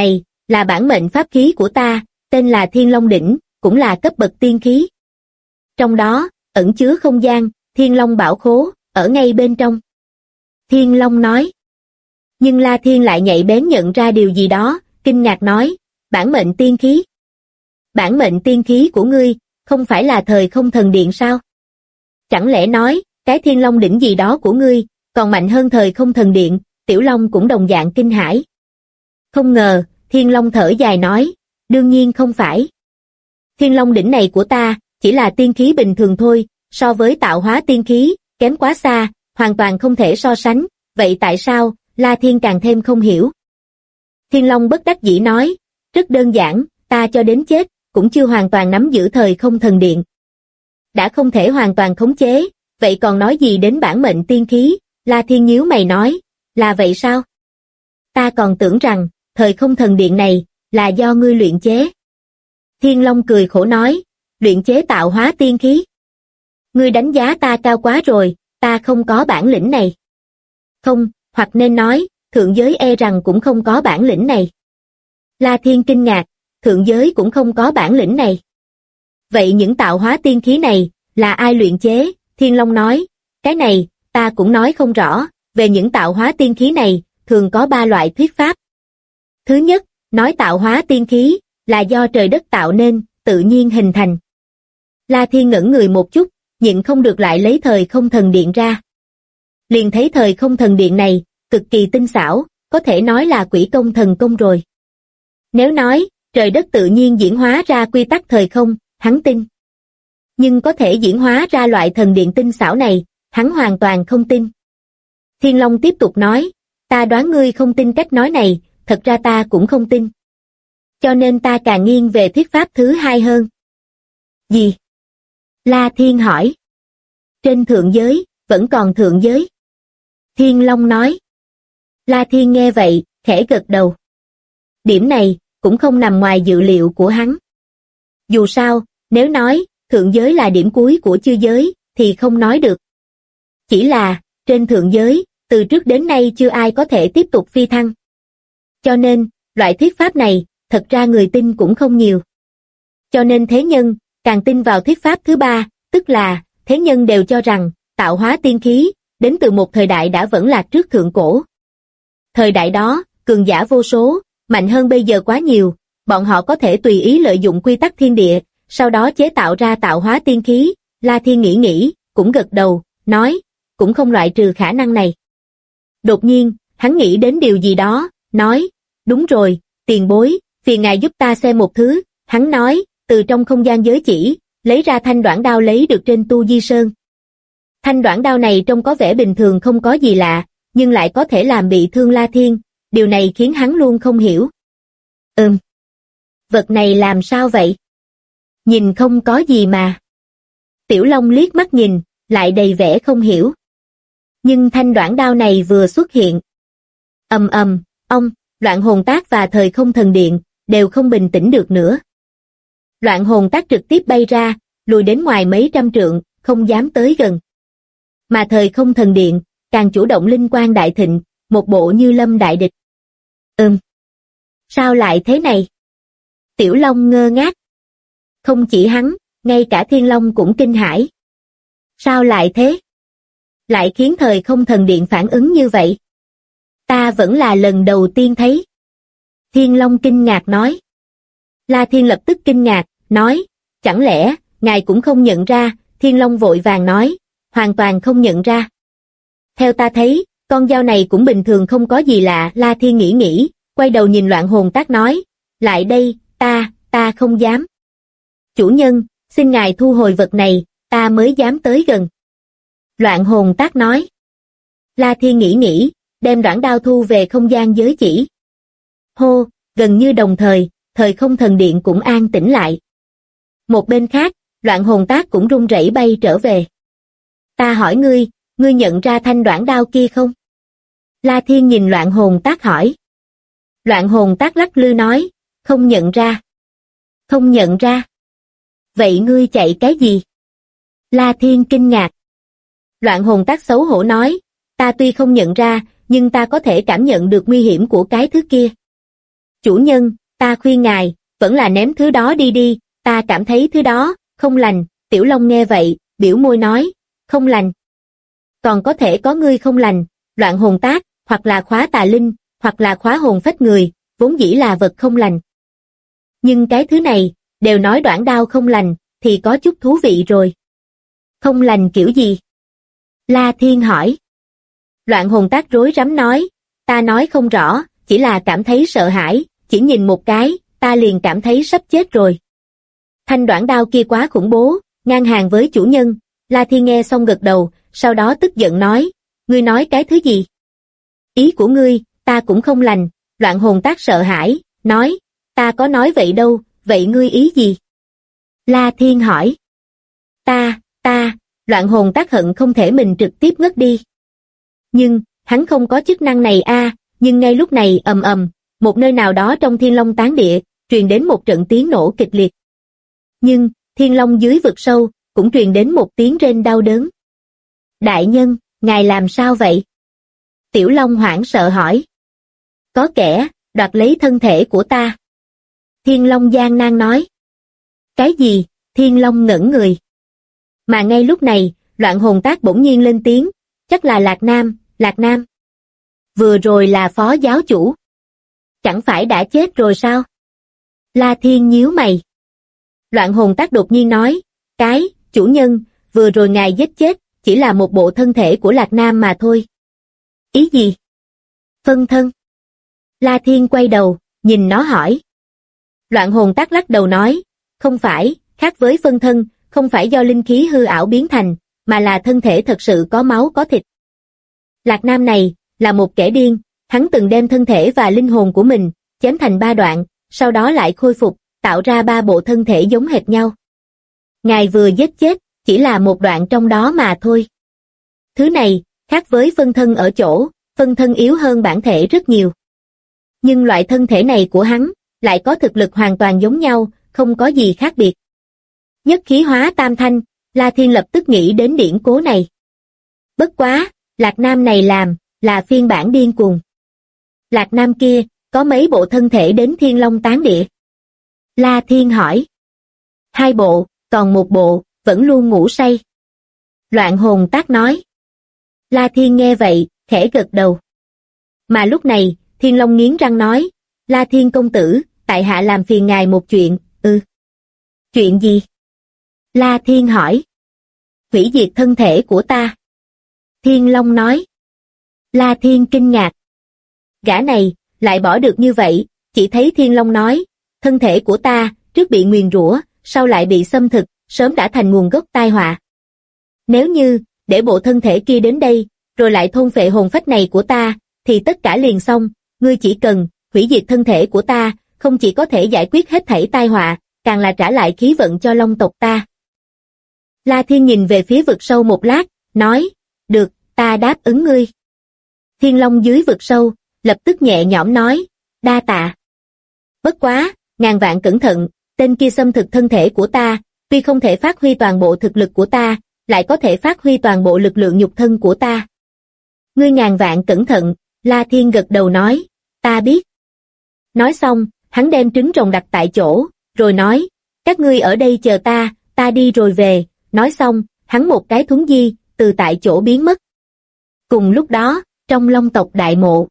là bản mệnh pháp khí của ta, tên là Thiên Long Đỉnh, cũng là cấp bậc tiên khí. Trong đó, ẩn chứa không gian, Thiên Long bảo khố, ở ngay bên trong. Thiên Long nói. Nhưng La Thiên lại nhạy bén nhận ra điều gì đó, kinh ngạc nói, bản mệnh tiên khí. Bản mệnh tiên khí của ngươi, không phải là thời không thần điện sao? Chẳng lẽ nói, cái Thiên Long đỉnh gì đó của ngươi, còn mạnh hơn thời không thần điện? Tiểu Long cũng đồng dạng kinh hãi. Không ngờ, Thiên Long thở dài nói, đương nhiên không phải. Thiên Long đỉnh này của ta, chỉ là tiên khí bình thường thôi, so với tạo hóa tiên khí, kém quá xa, hoàn toàn không thể so sánh, vậy tại sao, La Thiên càng thêm không hiểu. Thiên Long bất đắc dĩ nói, rất đơn giản, ta cho đến chết, cũng chưa hoàn toàn nắm giữ thời không thần điện. Đã không thể hoàn toàn khống chế, vậy còn nói gì đến bản mệnh tiên khí? La Thiên nhíu mày nói, là vậy sao? Ta còn tưởng rằng, thời không thần điện này, là do ngươi luyện chế. Thiên Long cười khổ nói, luyện chế tạo hóa tiên khí. Ngươi đánh giá ta cao quá rồi, ta không có bản lĩnh này. Không, hoặc nên nói, thượng giới e rằng cũng không có bản lĩnh này. La Thiên kinh ngạc, thượng giới cũng không có bản lĩnh này. Vậy những tạo hóa tiên khí này, là ai luyện chế? Thiên Long nói, cái này, ta cũng nói không rõ, về những tạo hóa tiên khí này, thường có 3 loại thuyết pháp. Thứ nhất, nói tạo hóa tiên khí, là do trời đất tạo nên, tự nhiên hình thành. La Thiên ngẩn người một chút, nhịn không được lại lấy thời không thần điện ra. Liền thấy thời không thần điện này, cực kỳ tinh xảo, có thể nói là quỷ công thần công rồi. Nếu nói, trời đất tự nhiên diễn hóa ra quy tắc thời không, hắn tin. Nhưng có thể diễn hóa ra loại thần điện tinh xảo này, hắn hoàn toàn không tin. Thiên Long tiếp tục nói, ta đoán ngươi không tin cách nói này, thật ra ta cũng không tin. Cho nên ta càng nghiêng về thuyết pháp thứ hai hơn. Gì? La Thiên hỏi. Trên thượng giới, vẫn còn thượng giới. Thiên Long nói. La Thiên nghe vậy, khẽ gật đầu. Điểm này, cũng không nằm ngoài dự liệu của hắn. Dù sao, nếu nói, thượng giới là điểm cuối của chư giới, thì không nói được. Chỉ là, trên thượng giới, từ trước đến nay chưa ai có thể tiếp tục phi thăng. Cho nên, loại thuyết pháp này, thật ra người tin cũng không nhiều. Cho nên thế nhân, càng tin vào thuyết pháp thứ ba, tức là, thế nhân đều cho rằng, tạo hóa tiên khí, đến từ một thời đại đã vẫn lạc trước thượng cổ. Thời đại đó, cường giả vô số, mạnh hơn bây giờ quá nhiều, bọn họ có thể tùy ý lợi dụng quy tắc thiên địa, sau đó chế tạo ra tạo hóa tiên khí. La Thiên nghĩ, cũng gật đầu, nói, cũng không loại trừ khả năng này. Đột nhiên, hắn nghĩ đến điều gì đó, nói, đúng rồi, tiền bối, phiền ngài giúp ta xem một thứ. Hắn nói, từ trong không gian giới chỉ, lấy ra thanh đoản đao lấy được trên Tu Di Sơn. Thanh đoản đao này trông có vẻ bình thường không có gì lạ, nhưng lại có thể làm bị thương La Thiên, điều này khiến hắn luôn không hiểu. Vật này làm sao vậy? Nhìn không có gì mà. Tiểu Long liếc mắt nhìn, lại đầy vẻ không hiểu. Nhưng thanh đoản đao này vừa xuất hiện. Loạn hồn tác và thời không thần điện, đều không bình tĩnh được nữa. Loạn hồn tác trực tiếp bay ra, lùi đến ngoài mấy trăm trượng, không dám tới gần. Mà thời không thần điện, càng chủ động linh quang đại thịnh, một bộ như lâm đại địch. Sao lại thế này? Tiểu Long ngơ ngác. Không chỉ hắn, ngay cả Thiên Long cũng kinh hãi. Sao lại thế? Lại khiến thời không thần điện phản ứng như vậy? Ta vẫn là lần đầu tiên thấy. Thiên Long kinh ngạc nói. La Thiên lập tức kinh ngạc, nói, chẳng lẽ, ngài cũng không nhận ra? Thiên Long vội vàng nói, hoàn toàn không nhận ra. Theo ta thấy, con dao này cũng bình thường không có gì lạ. La Thiên nghĩ, quay đầu nhìn loạn hồn tác nói, lại đây, ta không dám. Chủ nhân, xin ngài thu hồi vật này, ta mới dám tới gần. Loạn hồn tác nói. La Thiên nghĩ, đem đoạn đao thu về không gian giới chỉ. Hô, gần như đồng thời, thời không thần điện cũng an tĩnh lại. Một bên khác, loạn hồn tác cũng run rẩy bay trở về. Ta hỏi ngươi nhận ra thanh đoạn đao kia không? La Thiên nhìn loạn hồn tác hỏi. Loạn hồn tác lắc lư nói, không nhận ra. Không nhận ra. Vậy ngươi chạy cái gì? La Thiên kinh ngạc. Loạn hồn tác xấu hổ nói, ta tuy không nhận ra, nhưng ta có thể cảm nhận được nguy hiểm của cái thứ kia. Chủ nhân, ta khuyên ngài, vẫn là ném thứ đó đi đi, ta cảm thấy thứ đó, không lành. Tiểu Long nghe vậy, biểu môi nói, không lành. Còn có thể có ngươi không lành, loạn hồn tác, hoặc là khóa tà linh, hoặc là khóa hồn phách người, vốn dĩ là vật không lành. Nhưng cái thứ này, đều nói đoạn đao không lành, thì có chút thú vị rồi. Không lành kiểu gì? La Thiên hỏi. Loạn hồn tác rối rắm nói, ta nói không rõ, chỉ là cảm thấy sợ hãi, chỉ nhìn một cái, ta liền cảm thấy sắp chết rồi. Thanh đoạn đao kia quá khủng bố, ngang hàng với chủ nhân. La Thiên nghe xong gật đầu, sau đó tức giận nói, ngươi nói cái thứ gì? Ý của ngươi, ta cũng không lành. Loạn hồn tác sợ hãi, nói, ta có nói vậy đâu, vậy ngươi ý gì? La Thiên hỏi. Loạn hồn tác hận không thể mình trực tiếp ngất đi. Nhưng, hắn không có chức năng này a. Nhưng ngay lúc này ầm ầm, một nơi nào đó trong Thiên Long tán địa, truyền đến một trận tiếng nổ kịch liệt. Nhưng, Thiên Long dưới vực sâu, cũng truyền đến một tiếng rên đau đớn. Đại nhân, ngài làm sao vậy? Tiểu Long hoảng sợ hỏi. Có kẻ, đoạt lấy thân thể của ta. Thiên Long gian nan nói. Cái gì? Thiên Long ngẩn người. Mà ngay lúc này, loạn hồn tác bỗng nhiên lên tiếng, chắc là Lạc Nam. Vừa rồi là phó giáo chủ. Chẳng phải đã chết rồi sao? La Thiên nhíu mày. Loạn hồn tác đột nhiên nói, chủ nhân, vừa rồi ngài giết chết, chỉ là một bộ thân thể của Lạc Nam mà thôi. Ý gì? Phân thân. La Thiên quay đầu, nhìn nó hỏi. Loạn hồn tác lắc đầu nói, không phải, khác với phân thân, không phải do linh khí hư ảo biến thành, mà là thân thể thật sự có máu có thịt. Lạc Nam này, là một kẻ điên, hắn từng đem thân thể và linh hồn của mình, chém thành 3 đoạn, sau đó lại khôi phục, tạo ra 3 bộ thân thể giống hệt nhau. Ngài vừa giết chết, chỉ là một đoạn trong đó mà thôi. Thứ này, khác với phân thân ở chỗ, phân thân yếu hơn bản thể rất nhiều. Nhưng loại thân thể này của hắn, lại có thực lực hoàn toàn giống nhau, không có gì khác biệt. Nhất khí hóa tam thanh, La Thiên lập tức nghĩ đến điển cố này. Bất quá, Lạc Nam này là phiên bản điên cuồng. Lạc Nam kia, có mấy bộ thân thể đến Thiên Long tán địa? La Thiên hỏi. 2 bộ, còn 1 bộ, vẫn luôn ngủ say. Loạn hồn tác nói. La Thiên nghe vậy, khẽ gật đầu. Mà lúc này, Thiên Long nghiến răng nói, La Thiên công tử, tại hạ làm phiền ngài một chuyện, Chuyện gì? La Thiên hỏi. Hủy diệt thân thể của ta. Thiên Long nói. La Thiên kinh ngạc. Gã này, lại bỏ được như vậy, chỉ thấy Thiên Long nói, thân thể của ta, trước bị nguyền rủa, sau lại bị xâm thực, sớm đã thành nguồn gốc tai họa. Nếu như, để bộ thân thể kia đến đây, rồi lại thôn phệ hồn phách này của ta, thì tất cả liền xong, ngươi chỉ cần, hủy diệt thân thể của ta, không chỉ có thể giải quyết hết thảy tai họa, càng là trả lại khí vận cho Long tộc ta. La Thiên nhìn về phía vực sâu một lát, nói, được, ta đáp ứng ngươi. Thiên Long dưới vực sâu, lập tức nhẹ nhõm nói, đa tạ. Bất quá, ngàn vạn cẩn thận, tên kia xâm thực thân thể của ta, tuy không thể phát huy toàn bộ thực lực của ta, lại có thể phát huy toàn bộ lực lượng nhục thân của ta. Ngươi ngàn vạn cẩn thận, La Thiên gật đầu nói, ta biết. Nói xong, hắn đem trứng rồng đặt tại chỗ, rồi nói, các ngươi ở đây chờ ta đi rồi về. Nói xong, hắn một cái thuấn di, từ tại chỗ biến mất. Cùng lúc đó, trong Long tộc đại mộ.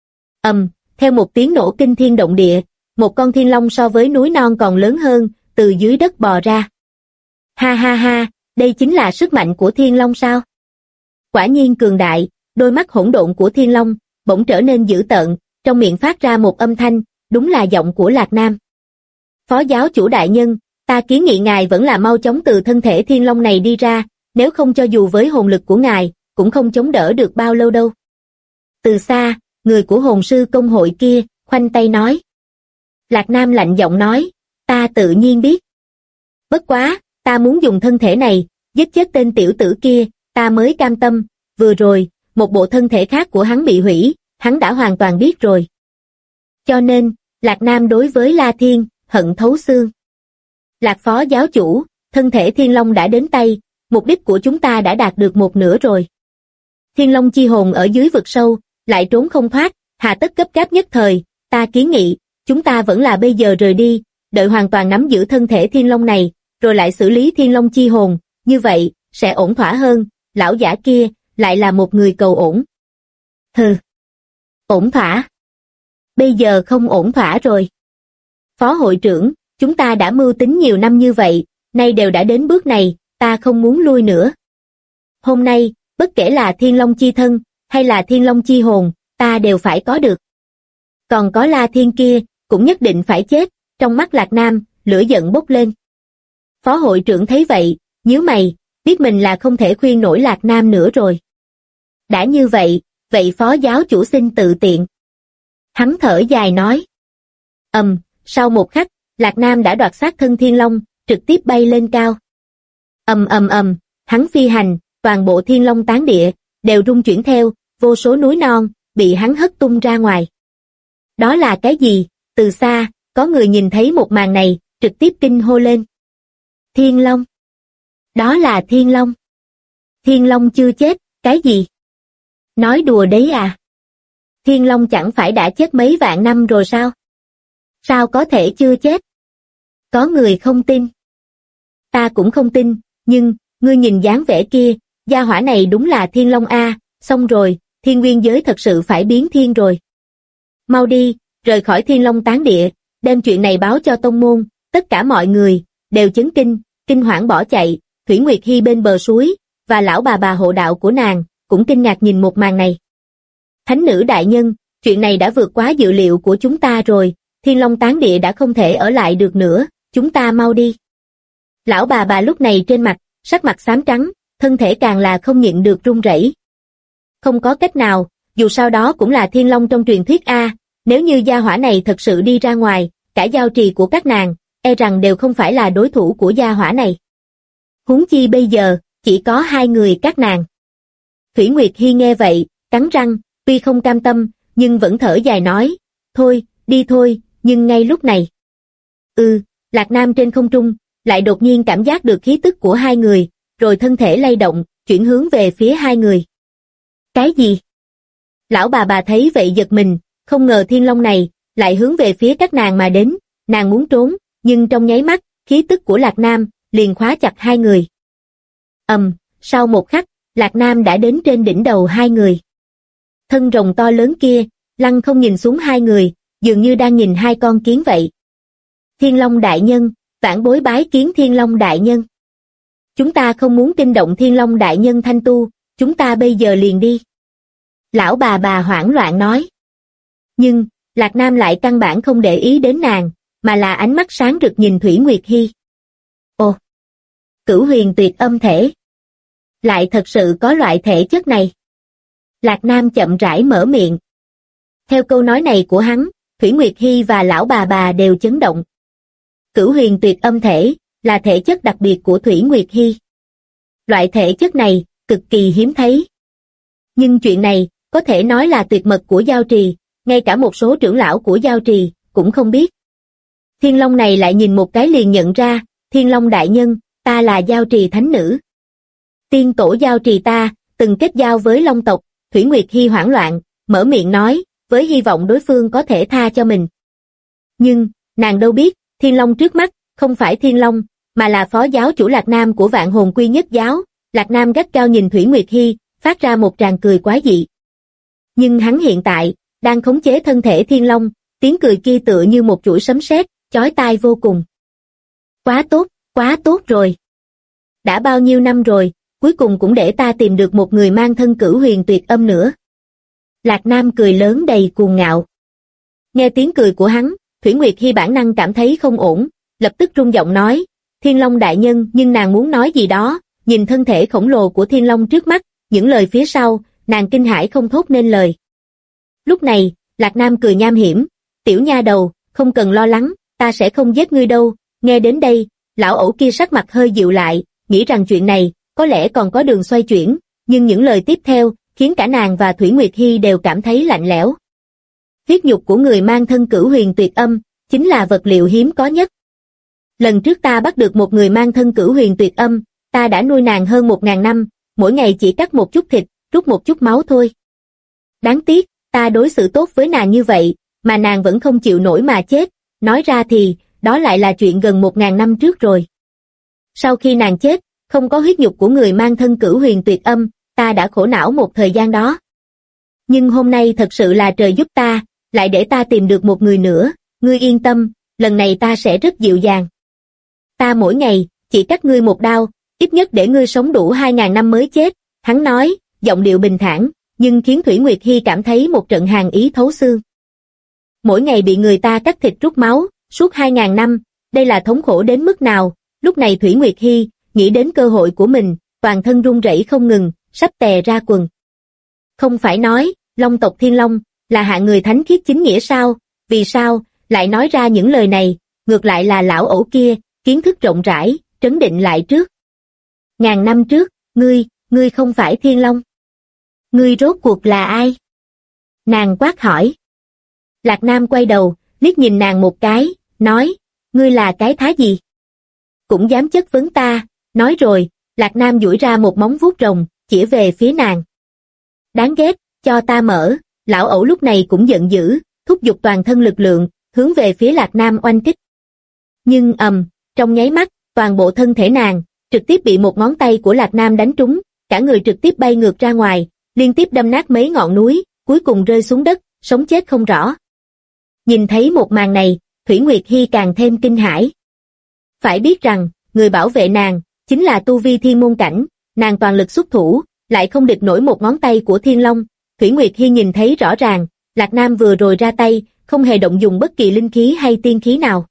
Theo một tiếng nổ kinh thiên động địa, một con thiên long so với núi non còn lớn hơn, từ dưới đất bò ra. Ha ha ha, đây chính là sức mạnh của thiên long sao? Quả nhiên cường đại, đôi mắt hỗn độn của thiên long, bỗng trở nên dữ tợn, trong miệng phát ra một âm thanh, đúng là giọng của Lạc Nam. Phó giáo chủ đại nhân, ta kiến nghị ngài vẫn là mau chóng từ thân thể thiên long này đi ra, nếu không cho dù với hồn lực của ngài, cũng không chống đỡ được bao lâu đâu. Từ xa, người của hồn sư công hội kia, khoanh tay nói. Lạc Nam lạnh giọng nói, ta tự nhiên biết. Bất quá, ta muốn dùng thân thể này, giết chết tên tiểu tử kia, ta mới cam tâm, vừa rồi, một bộ thân thể khác của hắn bị hủy, hắn đã hoàn toàn biết rồi. Cho nên, Lạc Nam đối với La Thiên, hận thấu xương. Lạc phó giáo chủ, thân thể thiên long đã đến tay, mục đích của chúng ta đã đạt được 1/2 rồi. Thiên long chi hồn ở dưới vực sâu, lại trốn không thoát, hà tất gấp gáp nhất thời, ta kiến nghị, chúng ta vẫn là bây giờ rời đi, đợi hoàn toàn nắm giữ thân thể thiên long này, rồi lại xử lý thiên long chi hồn, như vậy, sẽ ổn thỏa hơn, lão giả kia, lại là một người cầu ổn. Hừ, ổn thỏa. Bây giờ không ổn thỏa rồi. Phó hội trưởng, chúng ta đã mưu tính nhiều năm như vậy, nay đều đã đến bước này, ta không muốn lui nữa. Hôm nay, bất kể là thiên long chi thân, hay là thiên long chi hồn, ta đều phải có được. Còn có La Thiên kia, cũng nhất định phải chết, trong mắt Lạc Nam, lửa giận bốc lên. Phó hội trưởng thấy vậy, nhíu mày, biết mình là không thể khuyên nổi Lạc Nam nữa rồi. Đã như vậy, vậy phó giáo chủ xin tự tiện. Hắn thở dài nói. Sau một khắc, Lạc Nam đã đoạt xác thân thiên long, trực tiếp bay lên cao. Hắn phi hành, toàn bộ thiên long tán địa, đều rung chuyển theo, vô số núi non, bị hắn hất tung ra ngoài. Đó là cái gì? Từ xa, có người nhìn thấy một màn này, trực tiếp kinh hô lên. Thiên long. Đó là thiên long. Thiên long chưa chết, cái gì? Nói đùa đấy à? Thiên long chẳng phải đã chết mấy vạn năm rồi sao? Sao có thể chưa chết? Có người không tin. Ta cũng không tin, nhưng, ngươi nhìn dáng vẻ kia, gia hỏa này đúng là thiên long a, xong rồi, thiên nguyên giới thật sự phải biến thiên rồi. Mau đi, rời khỏi thiên long tán địa, đem chuyện này báo cho tông môn, tất cả mọi người, đều chấn kinh, kinh hoảng bỏ chạy, Thủy Nguyệt Hy bên bờ suối, và lão bà hộ đạo của nàng, cũng kinh ngạc nhìn một màn này. Thánh nữ đại nhân, chuyện này đã vượt quá dự liệu của chúng ta rồi, thiên long tán địa đã không thể ở lại được nữa, chúng ta mau đi. Lão bà lúc này trên mặt, sắc mặt xám trắng, thân thể càng là không nhịn được run rẩy. Không có cách nào, dù sao đó cũng là thiên long trong truyền thuyết a, nếu như gia hỏa này thật sự đi ra ngoài, cả giao trì của các nàng, e rằng đều không phải là đối thủ của gia hỏa này. Huống chi bây giờ, chỉ có hai người các nàng. Thủy Nguyệt Hy nghe vậy, cắn răng, tuy không cam tâm, nhưng vẫn thở dài nói, thôi, đi thôi, nhưng ngay lúc này. Lạc Nam trên không trung, lại đột nhiên cảm giác được khí tức của hai người, rồi thân thể lay động, chuyển hướng về phía hai người. Cái gì? Lão bà thấy vậy giật mình, không ngờ thiên long này, lại hướng về phía các nàng mà đến, nàng muốn trốn, nhưng trong nháy mắt, khí tức của Lạc Nam, liền khóa chặt hai người. Sau một khắc, Lạc Nam đã đến trên đỉnh đầu hai người. Thân rồng to lớn kia, lăng không nhìn xuống hai người, dường như đang nhìn hai con kiến vậy. Thiên Long đại nhân, vãn bối bái kiến Thiên Long đại nhân. Chúng ta không muốn kinh động Thiên Long đại nhân thanh tu, chúng ta bây giờ liền đi. Lão bà hoảng loạn nói. Nhưng, Lạc Nam lại căn bản không để ý đến nàng, mà là ánh mắt sáng rực nhìn Thủy Nguyệt Hy. Ồ! Cửu huyền tuyệt âm thể. Lại thật sự có loại thể chất này. Lạc Nam chậm rãi mở miệng. Theo câu nói này của hắn, Thủy Nguyệt Hy và lão bà đều chấn động. Cửu huyền tuyệt âm thể, là thể chất đặc biệt của Thủy Nguyệt Hy. Loại thể chất này, cực kỳ hiếm thấy. Nhưng chuyện này, có thể nói là tuyệt mật của giao trì, ngay cả một số trưởng lão của giao trì, cũng không biết. Thiên Long này lại nhìn một cái liền nhận ra, Thiên Long đại nhân, ta là giao trì thánh nữ. Tiên tổ giao trì ta, từng kết giao với Long tộc, Thủy Nguyệt Hy hoảng loạn, mở miệng nói, với hy vọng đối phương có thể tha cho mình. Nhưng, nàng đâu biết, Thiên Long trước mắt, không phải Thiên Long, mà là phó giáo chủ Lạc Nam của Vạn Hồn Quy Nhất Giáo. Lạc Nam gắt cao nhìn Thủy Nguyệt Hy, phát ra một tràng cười quái dị. Nhưng hắn hiện tại, đang khống chế thân thể Thiên Long, tiếng cười kia tựa như một chuỗi sấm sét, chói tai vô cùng. Quá tốt rồi. Đã bao nhiêu năm rồi, cuối cùng cũng để ta tìm được một người mang thân cửu huyền tuyệt âm nữa. Lạc Nam cười lớn đầy cuồng ngạo. Nghe tiếng cười của hắn, Thủy Nguyệt Hy bản năng cảm thấy không ổn, lập tức rung giọng nói, Thiên Long đại nhân, nhưng nàng muốn nói gì đó, nhìn thân thể khổng lồ của Thiên Long trước mắt, những lời phía sau, nàng kinh hãi không thốt nên lời. Lúc này, Lạc Nam cười nham hiểm, tiểu nha đầu, không cần lo lắng, ta sẽ không giết ngươi đâu. Nghe đến đây, lão ẩu kia sắc mặt hơi dịu lại, nghĩ rằng chuyện này, có lẽ còn có đường xoay chuyển, nhưng những lời tiếp theo, khiến cả nàng và Thủy Nguyệt Hy đều cảm thấy lạnh lẽo. Huyết nhục của người mang thân cửu huyền tuyệt âm, chính là vật liệu hiếm có nhất. Lần trước ta bắt được một người mang thân cửu huyền tuyệt âm, ta đã nuôi nàng hơn 1000 năm, mỗi ngày chỉ cắt một chút thịt, rút một chút máu thôi. Đáng tiếc, ta đối xử tốt với nàng như vậy, mà nàng vẫn không chịu nổi mà chết, nói ra thì, đó lại là chuyện gần 1000 năm trước rồi. Sau khi nàng chết, không có huyết nhục của người mang thân Cửu Huyền Tuyệt Âm, ta đã khổ não một thời gian đó. Nhưng hôm nay thật sự là trời giúp ta, lại để ta tìm được một người nữa, ngươi yên tâm, lần này ta sẽ rất dịu dàng. Ta mỗi ngày, chỉ cắt ngươi một đao, ít nhất để ngươi sống đủ 2000 năm mới chết, hắn nói, giọng điệu bình thản, nhưng khiến Thủy Nguyệt Hy cảm thấy một trận hàn ý thấu xương. Mỗi ngày bị người ta cắt thịt rút máu, suốt 2000 năm, đây là thống khổ đến mức nào, lúc này Thủy Nguyệt Hy, nghĩ đến cơ hội của mình, toàn thân run rẩy không ngừng, sắp tè ra quần. Không phải nói, Long tộc Thiên Long, là hạng người thánh khiết chính nghĩa sao, vì sao, lại nói ra những lời này, ngược lại là lão ẩu kia, kiến thức rộng rãi, trấn định lại trước. 1000 năm trước, ngươi không phải Thiên Long. Ngươi rốt cuộc là ai? Nàng quát hỏi. Lạc Nam quay đầu, liếc nhìn nàng một cái, nói, ngươi là cái thá gì? Cũng dám chất vấn ta, nói rồi, Lạc Nam duỗi ra một móng vuốt rồng, chỉ về phía nàng. Đáng ghét, cho ta mở, lão ẩu lúc này cũng giận dữ, thúc giục toàn thân lực lượng, hướng về phía Lạc Nam oanh kích. Nhưng trong nháy mắt, toàn bộ thân thể nàng, trực tiếp bị một ngón tay của Lạc Nam đánh trúng, cả người trực tiếp bay ngược ra ngoài, liên tiếp đâm nát mấy ngọn núi, cuối cùng rơi xuống đất, sống chết không rõ. Nhìn thấy một màn này, Thủy Nguyệt Hy càng thêm kinh hãi. Phải biết rằng, người bảo vệ nàng, chính là tu vi thiên môn cảnh, nàng toàn lực xuất thủ, lại không địch nổi một ngón tay của Thiên Long. Thủy Nguyệt Hy nhìn thấy rõ ràng, Lạc Nam vừa rồi ra tay, không hề động dùng bất kỳ linh khí hay tiên khí nào.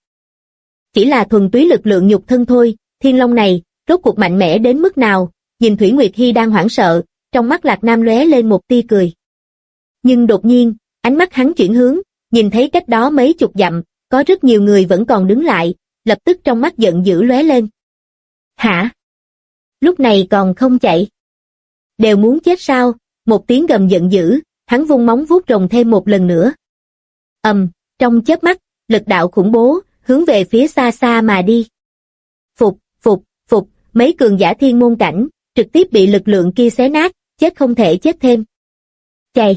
Chỉ là thuần túy lực lượng nhục thân thôi, Thiên Long này, rốt cuộc mạnh mẽ đến mức nào, nhìn Thủy Nguyệt Hy đang hoảng sợ, trong mắt Lạc Nam lóe lên một tia cười. Nhưng đột nhiên, ánh mắt hắn chuyển hướng, nhìn thấy cách đó mấy chục dặm, có rất nhiều người vẫn còn đứng lại, lập tức trong mắt giận dữ lóe lên. Hả? Lúc này còn không chạy? Đều muốn chết sao? Một tiếng gầm giận dữ, hắn vung móng vuốt rồng thêm một lần nữa. Trong chớp mắt, lực đạo khủng bố, hướng về phía xa xa mà đi. Phục, mấy cường giả thiên môn cảnh, trực tiếp bị lực lượng kia xé nát, chết không thể chết thêm. Chạy!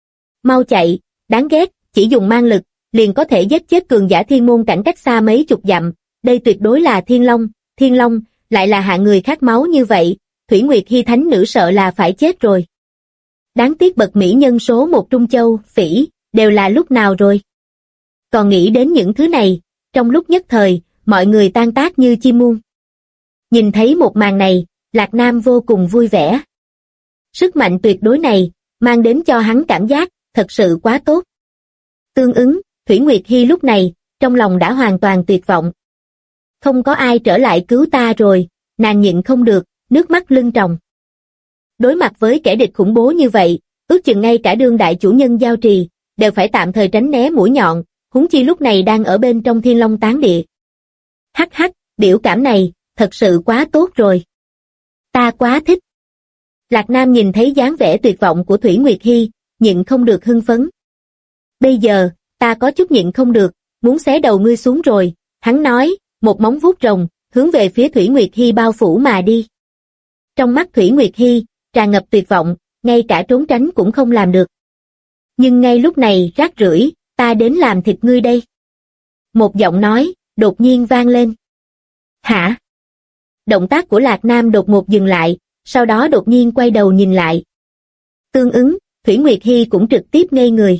Mau chạy, đáng ghét, chỉ dùng mang lực, liền có thể giết chết cường giả thiên môn cảnh cách xa mấy chục dặm, đây tuyệt đối là Thiên Long, lại là hạng người khát máu như vậy, Thủy Nguyệt Hy thánh nữ sợ là phải chết rồi. Đáng tiếc bậc mỹ nhân số một Trung Châu, Phỉ, đều là lúc nào rồi. Còn nghĩ đến những thứ này, trong lúc nhất thời, mọi người tan tác như chim muông. Nhìn thấy một màn này, Lạc Nam vô cùng vui vẻ. Sức mạnh tuyệt đối này, mang đến cho hắn cảm giác, thật sự quá tốt. Tương ứng, Thủy Nguyệt Hy lúc này, trong lòng đã hoàn toàn tuyệt vọng. Không có ai trở lại cứu ta rồi, nàng nhịn không được, nước mắt lưng tròng. Đối mặt với kẻ địch khủng bố như vậy, ước chừng ngay cả đương đại chủ nhân Giao Trì, đều phải tạm thời tránh né mũi nhọn, huống chi lúc này đang ở bên trong Thiên Long Tán Địa. Hắc hắc, biểu cảm này, thật sự quá tốt rồi. Ta quá thích. Lạc Nam nhìn thấy dáng vẻ tuyệt vọng của Thủy Nguyệt Hy, nhịn không được hưng phấn. Bây giờ, ta có chút nhịn không được, muốn xé đầu ngươi xuống rồi, hắn nói, một móng vuốt rồng, hướng về phía Thủy Nguyệt Hy bao phủ mà đi. Trong mắt Thủy Nguyệt Hy, tràn ngập tuyệt vọng, ngay cả trốn tránh cũng không làm được. Nhưng ngay lúc này rác rưởi, ta đến làm thịt ngươi đây. Một giọng nói, đột nhiên vang lên. Hả? Động tác của Lạc Nam đột ngột dừng lại, sau đó đột nhiên quay đầu nhìn lại. Tương ứng, Thủy Nguyệt Hy cũng trực tiếp ngây người.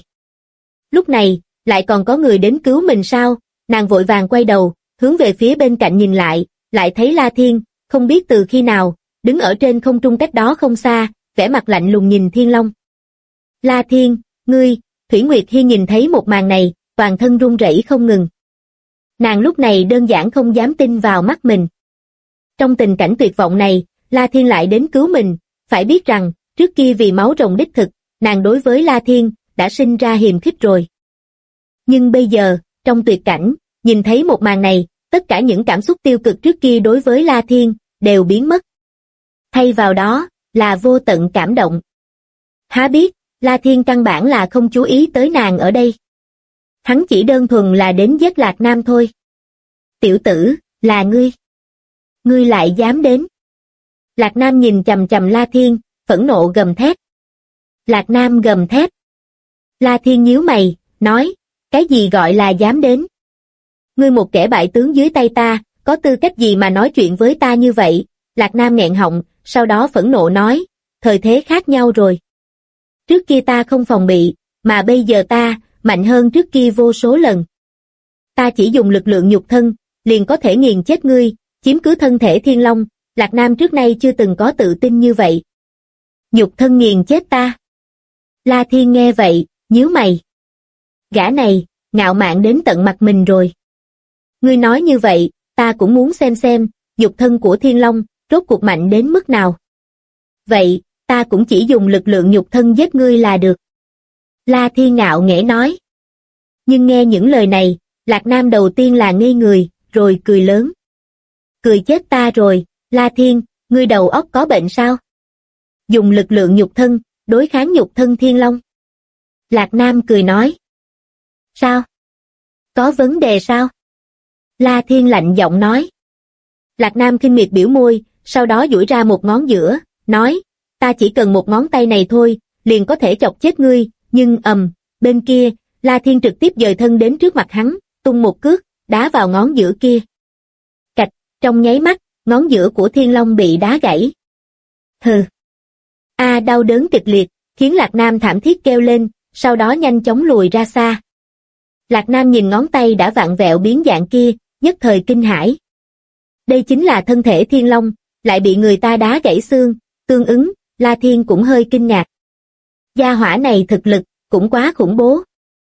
Lúc này, lại còn có người đến cứu mình sao? Nàng vội vàng quay đầu, hướng về phía bên cạnh nhìn lại thấy La Thiên, không biết từ khi nào, đứng ở trên không trung cách đó không xa, vẻ mặt lạnh lùng nhìn Thiên Long. La Thiên, ngươi, Thủy Nguyệt Hy nhìn thấy một màn này, toàn thân run rẩy không ngừng. Nàng lúc này đơn giản không dám tin vào mắt mình. Trong tình cảnh tuyệt vọng này, La Thiên lại đến cứu mình, phải biết rằng, trước kia vì máu rồng đích thực, nàng đối với La Thiên, đã sinh ra hiềm khích rồi. Nhưng bây giờ, trong tuyệt cảnh, nhìn thấy một màn này, tất cả những cảm xúc tiêu cực trước kia đối với La Thiên, đều biến mất. Thay vào đó, là vô tận cảm động. Há biết, La Thiên căn bản là không chú ý tới nàng ở đây. Hắn chỉ đơn thuần là đến giết Lạc Nam thôi. Tiểu tử, là ngươi. Ngươi lại dám đến. Lạc Nam nhìn chằm chằm La Thiên, phẫn nộ gầm thét. Lạc Nam gầm thét. La Thiên nhíu mày, nói, Cái gì gọi là dám đến? Ngươi một kẻ bại tướng dưới tay ta, có tư cách gì mà nói chuyện với ta như vậy? Lạc Nam nghẹn họng, sau đó phẫn nộ nói, thời thế khác nhau rồi. Trước kia ta không phòng bị, mà bây giờ ta, mạnh hơn trước kia vô số lần. Ta chỉ dùng lực lượng nhục thân, liền có thể nghiền chết ngươi, chiếm cứ thân thể Thiên Long. Lạc Nam trước nay chưa từng có tự tin như vậy. Nhục thân nghiền chết ta. La Thiên nghe vậy, nhíu mày. Gã này, ngạo mạn đến tận mặt mình rồi. Ngươi nói như vậy, ta cũng muốn xem, nhục thân của Thiên Long, rốt cuộc mạnh đến mức nào. Vậy, ta cũng chỉ dùng lực lượng nhục thân giết ngươi là được. La Thiên ngạo nghễ nói. Nhưng nghe những lời này, Lạc Nam đầu tiên là ngây người, rồi cười lớn. Cười chết ta rồi, La Thiên, ngươi đầu óc có bệnh sao? Dùng lực lượng nhục thân, đối kháng nhục thân Thiên Long. Lạc Nam cười nói. Sao? Có vấn đề sao? La Thiên lạnh giọng nói. Lạc Nam khinh miệt biểu môi, sau đó duỗi ra một ngón giữa, nói, ta chỉ cần một ngón tay này thôi, liền có thể chọc chết ngươi, nhưng bên kia, La Thiên trực tiếp dời thân đến trước mặt hắn, tung một cước, đá vào ngón giữa kia. Cạch, trong nháy mắt, ngón giữa của Thiên Long bị đá gãy. Hừ. Đau đớn kịch liệt, khiến Lạc Nam thảm thiết kêu lên, sau đó nhanh chóng lùi ra xa. Lạc Nam nhìn ngón tay đã vặn vẹo biến dạng kia, nhất thời kinh hãi. Đây chính là thân thể Thiên Long, lại bị người ta đá gãy xương, tương ứng, La Thiên cũng hơi kinh ngạc. Gia hỏa này thực lực, cũng quá khủng bố.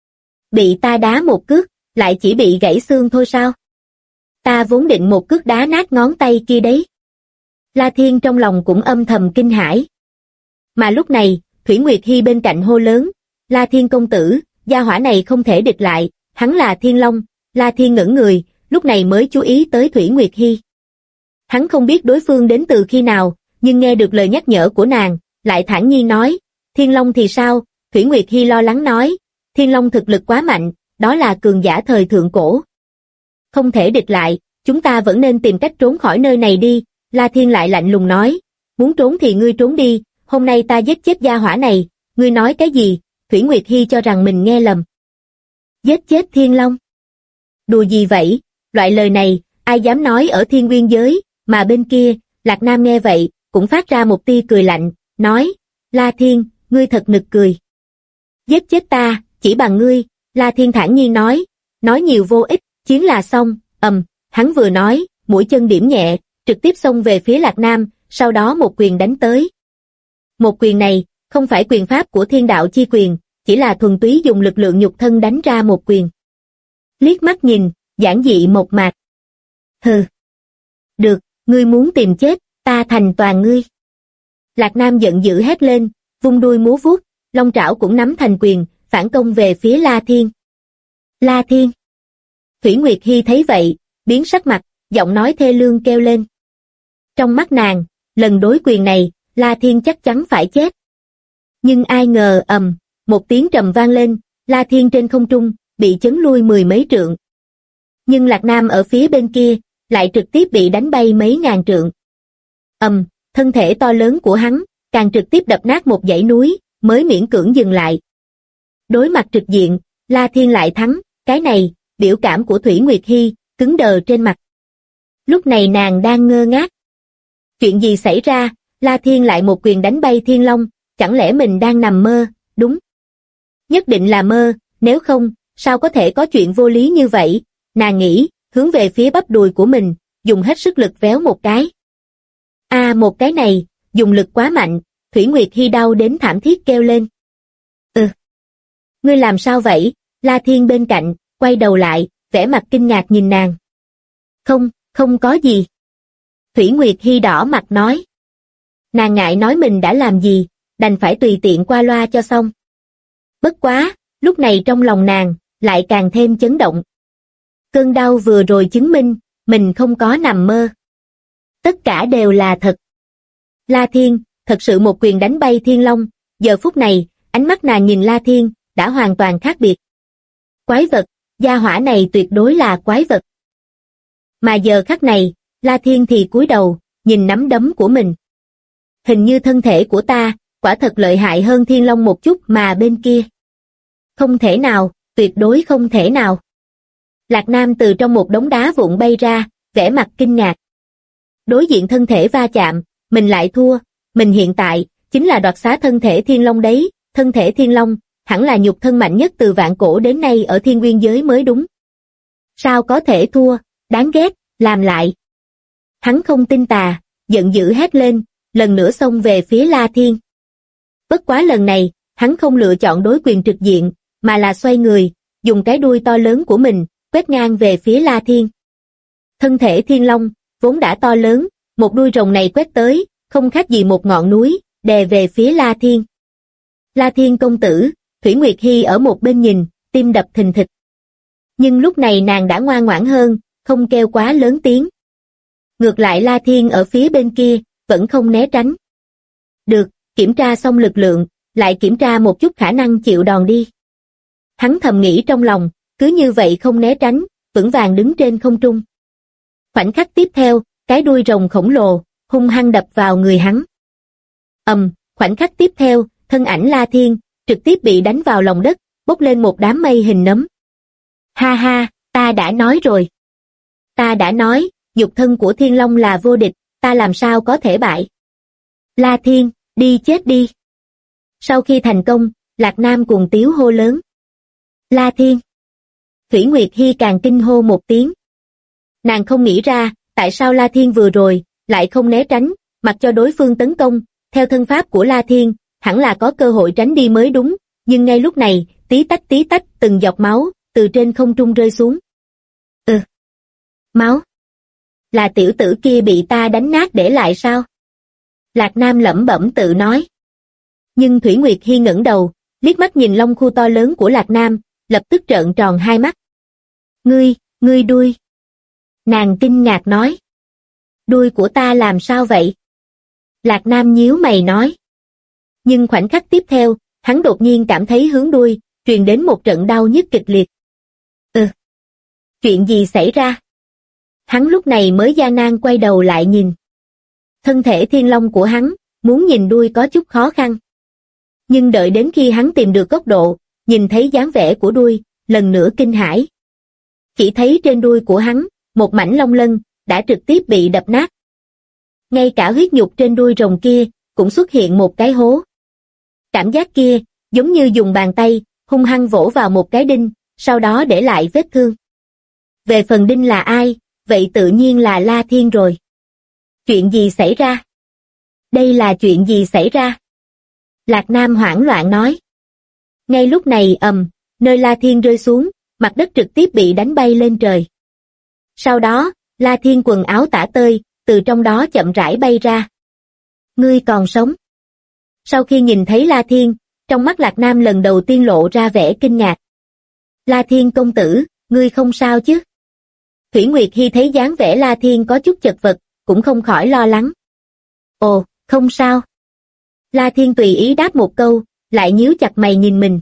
Bị ta đá một cước, lại chỉ bị gãy xương thôi sao? Ta vốn định một cước đá nát ngón tay kia đấy. La Thiên trong lòng cũng âm thầm kinh hãi. Mà lúc này, Thủy Nguyệt Hy bên cạnh hô lớn, La Thiên công tử, gia hỏa này không thể địch lại, hắn là Thiên Long. La Thiên ngẩn người, lúc này mới chú ý tới Thủy Nguyệt Hy. Hắn không biết đối phương đến từ khi nào, nhưng nghe được lời nhắc nhở của nàng, lại thản nhiên nói, Thiên Long thì sao? Thủy Nguyệt Hy lo lắng nói, Thiên Long thực lực quá mạnh, đó là cường giả thời thượng cổ. Không thể địch lại, chúng ta vẫn nên tìm cách trốn khỏi nơi này đi. La Thiên lại lạnh lùng nói, muốn trốn thì ngươi trốn đi, hôm nay ta giết chết gia hỏa này. Ngươi nói cái gì? Thủy Nguyệt Hy cho rằng mình nghe lầm. Giết chết Thiên Long? Đùa gì vậy? Loại lời này, ai dám nói ở Thiên Nguyên giới? Mà bên kia, Lạc Nam nghe vậy, cũng phát ra một tia cười lạnh, nói, La Thiên, ngươi thật nực cười. Giết chết ta, chỉ bằng ngươi. La Thiên thản nhiên nói nhiều vô ích, chiến là xong. Hắn vừa nói, mũi chân điểm nhẹ, trực tiếp xông về phía Lạc Nam, sau đó một quyền đánh tới. Một quyền này, không phải quyền pháp của Thiên Đạo Chi Quyền, chỉ là thuần túy dùng lực lượng nhục thân đánh ra một quyền. Liếc mắt nhìn, giản dị mộc mạc. Hừ. Được, ngươi muốn tìm chết, ta thành toàn ngươi. Lạc Nam giận dữ hét lên, vung đuôi múa vuốt, long trảo cũng nắm thành quyền, phản công về phía La Thiên. La Thiên. Thủy Nguyệt Hy thấy vậy, biến sắc mặt, giọng nói thê lương kêu lên. Trong mắt nàng, lần đối quyền này, La Thiên chắc chắn phải chết. Nhưng ai ngờ một tiếng trầm vang lên, La Thiên trên không trung, bị chấn lui mười mấy trượng. Nhưng Lạc Nam ở phía bên kia, lại trực tiếp bị đánh bay mấy ngàn trượng. Thân thể to lớn của hắn, càng trực tiếp đập nát một dãy núi, mới miễn cưỡng dừng lại. Đối mặt trực diện, La Thiên lại thắng, cái này, biểu cảm của Thủy Nguyệt Hy, cứng đờ trên mặt. Lúc này nàng đang ngơ ngác. Chuyện gì xảy ra? La Thiên lại một quyền đánh bay Thiên Long, chẳng lẽ mình đang nằm mơ? Đúng. Nhất định là mơ, nếu không, sao có thể có chuyện vô lý như vậy? Nàng nghĩ, hướng về phía bắp đùi của mình, dùng hết sức lực véo một cái. Một cái này, dùng lực quá mạnh, Thủy Nguyệt Hy đau đến thảm thiết kêu lên. Ngươi làm sao vậy? La Thiên bên cạnh, quay đầu lại, vẻ mặt kinh ngạc nhìn nàng. Không có gì. Thủy Nguyệt Hy đỏ mặt nói. Nàng ngại nói mình đã làm gì, đành phải tùy tiện qua loa cho xong. Bất quá, lúc này trong lòng nàng, lại càng thêm chấn động. Cơn đau vừa rồi chứng minh, mình không có nằm mơ. Tất cả đều là thật. La Thiên, thật sự một quyền đánh bay Thiên Long, giờ phút này, ánh mắt nàng nhìn La Thiên, đã hoàn toàn khác biệt. Quái vật, gia hỏa này tuyệt đối là quái vật. Mà giờ khắc này, La Thiên thì cúi đầu, nhìn nắm đấm của mình. Hình như thân thể của ta, quả thật lợi hại hơn Thiên Long một chút mà bên kia. Không thể nào, tuyệt đối không thể nào. Lạc Nam từ trong một đống đá vụn bay ra, vẻ mặt kinh ngạc. Đối diện thân thể va chạm, mình lại thua, mình hiện tại, chính là đoạt xá thân thể thiên long đấy, thân thể thiên long, hẳn là nhục thân mạnh nhất từ vạn cổ đến nay ở thiên nguyên giới mới đúng. Sao có thể thua, đáng ghét, làm lại. Hắn không tin tà, giận dữ hét lên, lần nữa xông về phía La Thiên. Bất quá lần này, hắn không lựa chọn đối quyền trực diện, mà là xoay người, dùng cái đuôi to lớn của mình, quét ngang về phía La Thiên. Thân thể thiên long, vốn đã to lớn, một đuôi rồng này quét tới, không khác gì một ngọn núi, đè về phía La Thiên. La Thiên công tử, Thủy Nguyệt Hy ở một bên nhìn, tim đập thình thịch. Nhưng lúc này nàng đã ngoan ngoãn hơn, không kêu quá lớn tiếng. Ngược lại La Thiên ở phía bên kia, vẫn không né tránh. Được, kiểm tra xong lực lượng, lại kiểm tra một chút khả năng chịu đòn đi. Hắn thầm nghĩ trong lòng, cứ như vậy không né tránh, vững vàng đứng trên không trung. Khoảnh khắc tiếp theo, cái đuôi rồng khổng lồ, hung hăng đập vào người hắn. Khoảnh khắc tiếp theo, thân ảnh La Thiên, trực tiếp bị đánh vào lòng đất, bốc lên một đám mây hình nấm. Ha ha, ta đã nói rồi. Ta đã nói, nhục thân của Thiên Long là vô địch, ta làm sao có thể bại. La Thiên, đi chết đi. Sau khi thành công, Lạc Nam cuồng tiếu hô lớn. La Thiên. Thủy Nguyệt Hy càng kinh hô một tiếng. Nàng không nghĩ ra, tại sao La Thiên vừa rồi, lại không né tránh, mặc cho đối phương tấn công, theo thân pháp của La Thiên, hẳn là có cơ hội tránh đi mới đúng, nhưng ngay lúc này, tí tách, từng giọt máu, từ trên không trung rơi xuống. Máu. Là tiểu tử kia bị ta đánh nát để lại sao? Lạc Nam lẩm bẩm tự nói. Nhưng Thủy Nguyệt Hy ngẩng đầu, liếc mắt nhìn lông khu to lớn của Lạc Nam, lập tức trợn tròn hai mắt. Ngươi đuôi. Nàng kinh ngạc nói. Đuôi của ta làm sao vậy? Lạc Nam nhíu mày nói. Nhưng khoảnh khắc tiếp theo, hắn đột nhiên cảm thấy hướng đuôi, truyền đến một trận đau nhức kịch liệt. Chuyện gì xảy ra? Hắn lúc này mới gian nan quay đầu lại nhìn. Thân thể thiên long của hắn, muốn nhìn đuôi có chút khó khăn. Nhưng đợi đến khi hắn tìm được góc độ, nhìn thấy dáng vẻ của đuôi, lần nữa kinh hãi. Chỉ thấy trên đuôi của hắn, một mảnh long lân, đã trực tiếp bị đập nát. Ngay cả huyết nhục trên đuôi rồng kia, cũng xuất hiện một cái hố. Cảm giác kia, giống như dùng bàn tay, hung hăng vỗ vào một cái đinh, sau đó để lại vết thương. Về phần đinh là ai, vậy tự nhiên là La Thiên rồi. Chuyện gì xảy ra? Đây là chuyện gì xảy ra? Lạc Nam hoảng loạn nói. Ngay lúc này nơi La Thiên rơi xuống, mặt đất trực tiếp bị đánh bay lên trời. Sau đó, La Thiên quần áo tả tơi, từ trong đó chậm rãi bay ra. Ngươi còn sống. Sau khi nhìn thấy La Thiên, trong mắt Lạc Nam lần đầu tiên lộ ra vẻ kinh ngạc. La Thiên công tử, ngươi không sao chứ? Thủy Nguyệt Hy thấy dáng vẻ La Thiên có chút chật vật, cũng không khỏi lo lắng. Ồ, không sao. La Thiên tùy ý đáp một câu, lại nhíu chặt mày nhìn mình.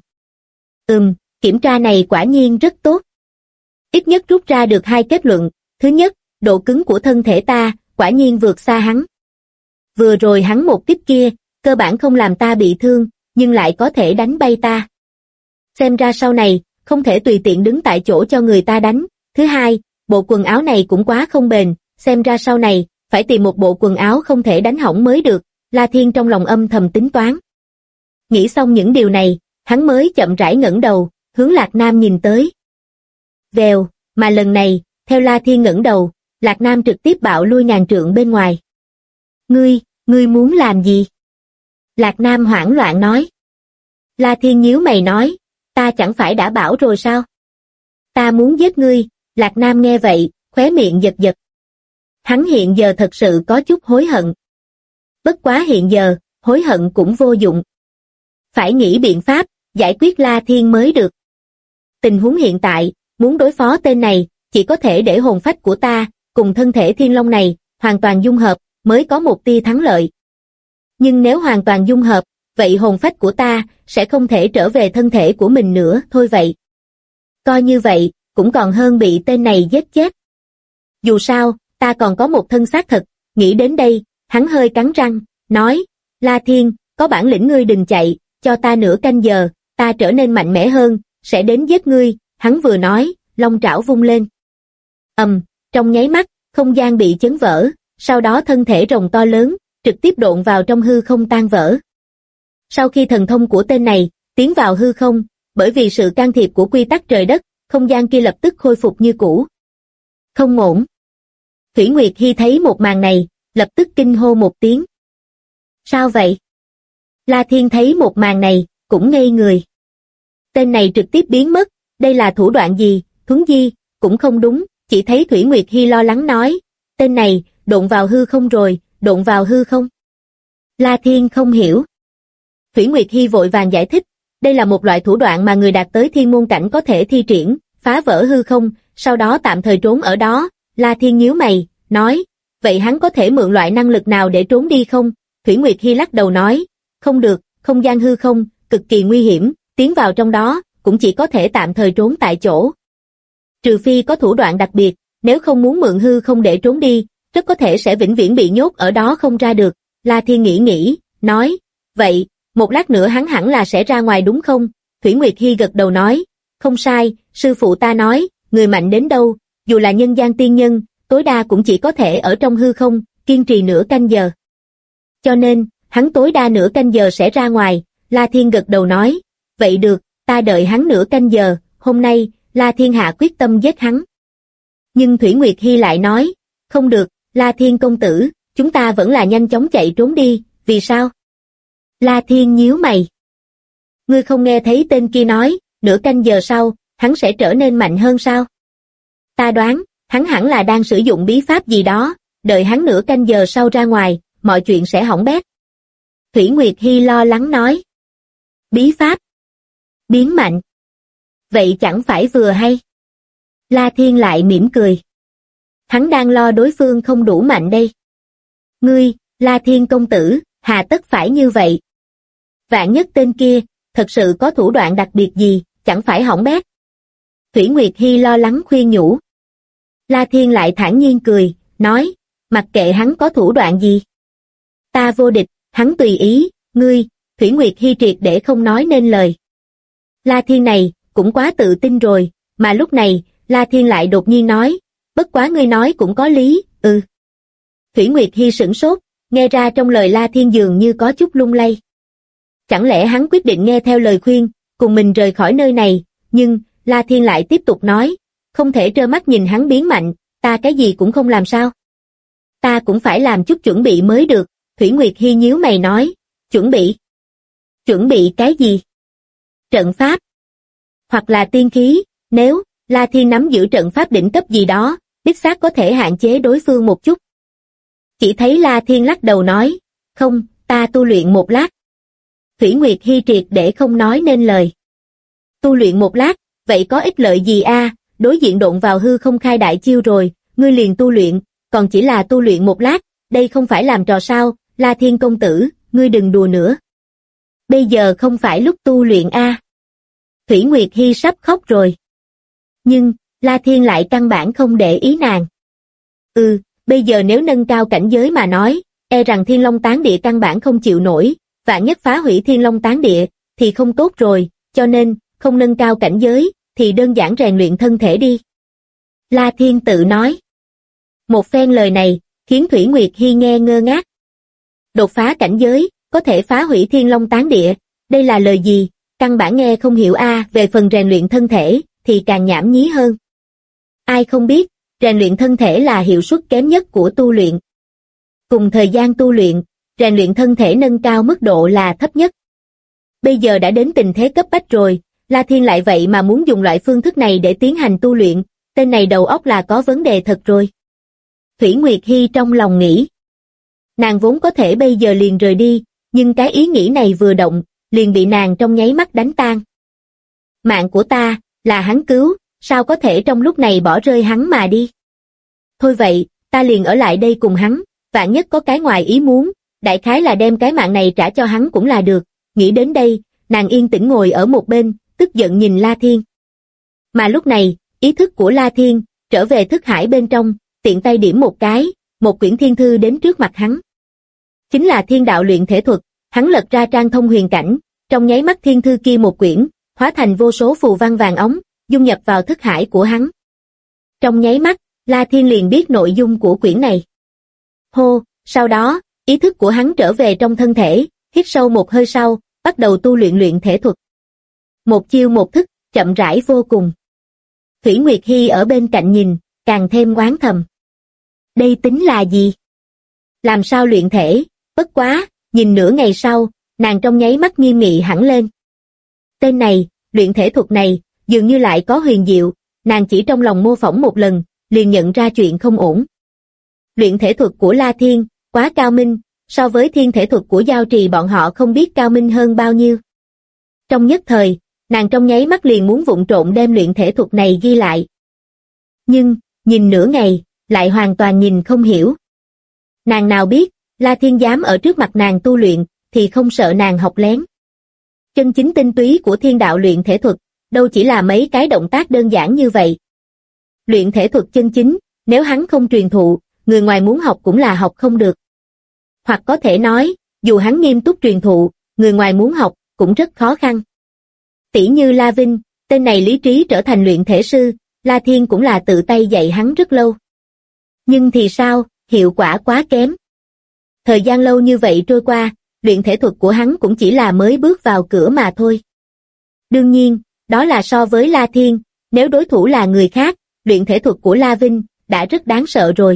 Kiểm tra này quả nhiên rất tốt. Ít nhất rút ra được hai kết luận. Thứ nhất, độ cứng của thân thể ta, quả nhiên vượt xa hắn. Vừa rồi hắn một kích kia, cơ bản không làm ta bị thương, nhưng lại có thể đánh bay ta. Xem ra sau này, không thể tùy tiện đứng tại chỗ cho người ta đánh. Thứ hai, bộ quần áo này cũng quá không bền, xem ra sau này, phải tìm một bộ quần áo không thể đánh hỏng mới được. La Thiên trong lòng âm thầm tính toán. Nghĩ xong những điều này, hắn mới chậm rãi ngẩng đầu, hướng Lạc Nam nhìn tới. Vèo, mà lần này, theo La Thiên ngẩng đầu, Lạc Nam trực tiếp bạo lui ngàn trượng bên ngoài. Ngươi muốn làm gì? Lạc Nam hoảng loạn nói. La Thiên nhíu mày nói, ta chẳng phải đã bảo rồi sao? Ta muốn giết ngươi. Lạc Nam nghe vậy, khóe miệng giật giật. Hắn hiện giờ thật sự có chút hối hận. Bất quá hiện giờ, hối hận cũng vô dụng. Phải nghĩ biện pháp, giải quyết La Thiên mới được. Tình huống hiện tại, muốn đối phó tên này, chỉ có thể để hồn phách của ta, cùng thân thể thiên long này, hoàn toàn dung hợp, mới có một tia thắng lợi. Nhưng nếu hoàn toàn dung hợp, vậy hồn phách của ta, sẽ không thể trở về thân thể của mình nữa, thôi vậy. Coi như vậy, cũng còn hơn bị tên này giết chết. Dù sao, ta còn có một thân xác thật, nghĩ đến đây, hắn hơi cắn răng, nói, La Thiên, có bản lĩnh ngươi đừng chạy, cho ta nửa canh giờ, ta trở nên mạnh mẽ hơn, sẽ đến giết ngươi, hắn vừa nói, long trảo vung lên. Trong nháy mắt, không gian bị chấn vỡ, sau đó thân thể rồng to lớn, trực tiếp độn vào trong hư không tan vỡ. Sau khi thần thông của tên này tiến vào hư không, bởi vì sự can thiệp của quy tắc trời đất, không gian kia lập tức khôi phục như cũ. Không ổn. Thủy Nguyệt Hy thấy một màn này, lập tức kinh hô một tiếng. Sao vậy? La Thiên thấy một màn này, cũng ngây người. Tên này trực tiếp biến mất, đây là thủ đoạn gì? Thuấn di, cũng không đúng, chỉ thấy Thủy Nguyệt Hy lo lắng nói, tên này, độn vào hư không rồi, độn vào hư không. La Thiên không hiểu. Thủy Nguyệt Hy vội vàng giải thích, đây là một loại thủ đoạn mà người đạt tới thiên môn cảnh có thể thi triển, phá vỡ hư không, sau đó tạm thời trốn ở đó. La Thiên nhíu mày, nói, vậy hắn có thể mượn loại năng lực nào để trốn đi không? Thủy Nguyệt Hy lắc đầu nói, không được, không gian hư không, cực kỳ nguy hiểm, tiến vào trong đó, cũng chỉ có thể tạm thời trốn tại chỗ. Trừ phi có thủ đoạn đặc biệt, nếu không muốn mượn hư không để trốn đi, rất có thể sẽ vĩnh viễn bị nhốt ở đó không ra được. La Thiên nghĩ, nói, vậy, một lát nữa hắn hẳn là sẽ ra ngoài đúng không? Thủy Nguyệt Hy gật đầu nói, không sai, sư phụ ta nói, người mạnh đến đâu, dù là nhân gian tiên nhân, tối đa cũng chỉ có thể ở trong hư không, kiên trì nửa canh giờ. Cho nên, hắn tối đa nửa canh giờ sẽ ra ngoài. La Thiên gật đầu nói, vậy được, ta đợi hắn nửa canh giờ. Hôm nay, La Thiên hạ quyết tâm giết hắn. Nhưng Thủy Nguyệt Hy lại nói, không được, La Thiên công tử, chúng ta vẫn là nhanh chóng chạy trốn đi. Vì sao? La Thiên nhíu mày. Ngươi không nghe thấy tên kia nói, nửa canh giờ sau, hắn sẽ trở nên mạnh hơn sao? Ta đoán, hắn hẳn là đang sử dụng bí pháp gì đó, đợi hắn nửa canh giờ sau ra ngoài, mọi chuyện sẽ hỏng bét. Thủy Nguyệt Hy lo lắng nói. Bí pháp? Biến mạnh? Vậy chẳng phải vừa hay? La Thiên lại mỉm cười. Hắn đang lo đối phương không đủ mạnh đây. Ngươi, La Thiên công tử, hà tất phải như vậy? Vạn nhất tên kia, thật sự có thủ đoạn đặc biệt gì, chẳng phải hỏng bét. Thủy Nguyệt Hy lo lắng khuyên nhủ. La Thiên lại thản nhiên cười, nói, mặc kệ hắn có thủ đoạn gì. Ta vô địch, hắn tùy ý, ngươi. Thủy Nguyệt Hy triệt để không nói nên lời. La Thiên này, cũng quá tự tin rồi, mà lúc này, La Thiên lại đột nhiên nói, bất quá ngươi nói cũng có lý, Thủy Nguyệt Hy sửng sốt, nghe ra trong lời La Thiên dường như có chút lung lay. Chẳng lẽ hắn quyết định nghe theo lời khuyên, cùng mình rời khỏi nơi này, nhưng, La Thiên lại tiếp tục nói, không thể trơ mắt nhìn hắn biến mạnh, ta cái gì cũng không làm sao. Ta cũng phải làm chút chuẩn bị mới được. Thủy Nguyệt Hy nhíu mày nói, chuẩn bị? Chuẩn bị cái gì? Trận pháp? Hoặc là tiên khí, nếu, La Thiên nắm giữ trận pháp đỉnh cấp gì đó, đích xác có thể hạn chế đối phương một chút. Chỉ thấy La Thiên lắc đầu nói, không, ta tu luyện một lát. Thủy Nguyệt Hy triệt để không nói nên lời. Tu luyện một lát, vậy có ích lợi gì a? Đối diện độn vào hư không khai đại chiêu rồi, ngươi liền tu luyện, còn chỉ là tu luyện một lát, đây không phải làm trò sao? La Thiên công tử, ngươi đừng đùa nữa. Bây giờ không phải lúc tu luyện a. Thủy Nguyệt Hy sắp khóc rồi. Nhưng, La Thiên lại căn bản không để ý nàng. Bây giờ nếu nâng cao cảnh giới mà nói, e rằng Thiên Long Tán Địa căn bản không chịu nổi, vạn nhất phá hủy Thiên Long Tán Địa, thì không tốt rồi, cho nên, không nâng cao cảnh giới, thì đơn giản rèn luyện thân thể đi. La Thiên tự nói. Một phen lời này, khiến Thủy Nguyệt Hy nghe ngơ ngác. Đột phá cảnh giới, có thể phá hủy Thiên Long Tán Địa, đây là lời gì, căn bản nghe không hiểu a. Về phần rèn luyện thân thể, thì càng nhảm nhí hơn. Ai không biết, rèn luyện thân thể là hiệu suất kém nhất của tu luyện. Cùng thời gian tu luyện, rèn luyện thân thể nâng cao mức độ là thấp nhất. Bây giờ đã đến tình thế cấp bách rồi, La Thiên lại vậy mà muốn dùng loại phương thức này để tiến hành tu luyện, tên này đầu óc là có vấn đề thật rồi. Thủy Nguyệt Hy trong lòng nghĩ. Nàng vốn có thể bây giờ liền rời đi, nhưng cái ý nghĩ này vừa động, liền bị nàng trong nháy mắt đánh tan. Mạng của ta, là hắn cứu, sao có thể trong lúc này bỏ rơi hắn mà đi. Thôi vậy, ta liền ở lại đây cùng hắn, vạn nhất có cái ngoài ý muốn, đại khái là đem cái mạng này trả cho hắn cũng là được. Nghĩ đến đây, nàng yên tĩnh ngồi ở một bên, tức giận nhìn La Thiên. Mà lúc này, ý thức của La Thiên, trở về thức hải bên trong, tiện tay điểm một cái, một quyển thiên thư đến trước mặt hắn. Chính là Thiên Đạo Luyện Thể Thuật, hắn lật ra trang thông huyền cảnh, trong nháy mắt thiên thư kia một quyển, hóa thành vô số phù văn vàng óng, dung nhập vào thức hải của hắn. Trong nháy mắt, La Thiên liền biết nội dung của quyển này. Hô, sau đó, ý thức của hắn trở về trong thân thể, hít sâu một hơi sau, bắt đầu tu luyện thể thuật. Một chiêu một thức, chậm rãi vô cùng. Thủy Nguyệt Hy ở bên cạnh nhìn, càng thêm oán thầm. Đây tính là gì? Làm sao luyện thể? Bất quá, nhìn nửa ngày sau, nàng trong nháy mắt nghiêm nghị hẳn lên. Tên này, luyện thể thuật này, dường như lại có huyền diệu, nàng chỉ trong lòng mô phỏng một lần, liền nhận ra chuyện không ổn. Luyện thể thuật của La Thiên, quá cao minh, so với thiên thể thuật của Giao Trì bọn họ không biết cao minh hơn bao nhiêu. Trong nhất thời, nàng trong nháy mắt liền muốn vụng trộn đem luyện thể thuật này ghi lại. Nhưng, nhìn nửa ngày, lại hoàn toàn nhìn không hiểu. Nàng nào biết, La Thiên dám ở trước mặt nàng tu luyện, thì không sợ nàng học lén. Chân chính tinh túy của thiên đạo luyện thể thuật, đâu chỉ là mấy cái động tác đơn giản như vậy. Luyện thể thuật chân chính, nếu hắn không truyền thụ, người ngoài muốn học cũng là học không được. Hoặc có thể nói, dù hắn nghiêm túc truyền thụ, người ngoài muốn học, cũng rất khó khăn. Tỷ như La Vinh, tên này lý trí trở thành luyện thể sư, La Thiên cũng là tự tay dạy hắn rất lâu. Nhưng thì sao, hiệu quả quá kém. Thời gian lâu như vậy trôi qua, luyện thể thuật của hắn cũng chỉ là mới bước vào cửa mà thôi. Đương nhiên, đó là so với La Thiên, nếu đối thủ là người khác, luyện thể thuật của La Vinh đã rất đáng sợ rồi.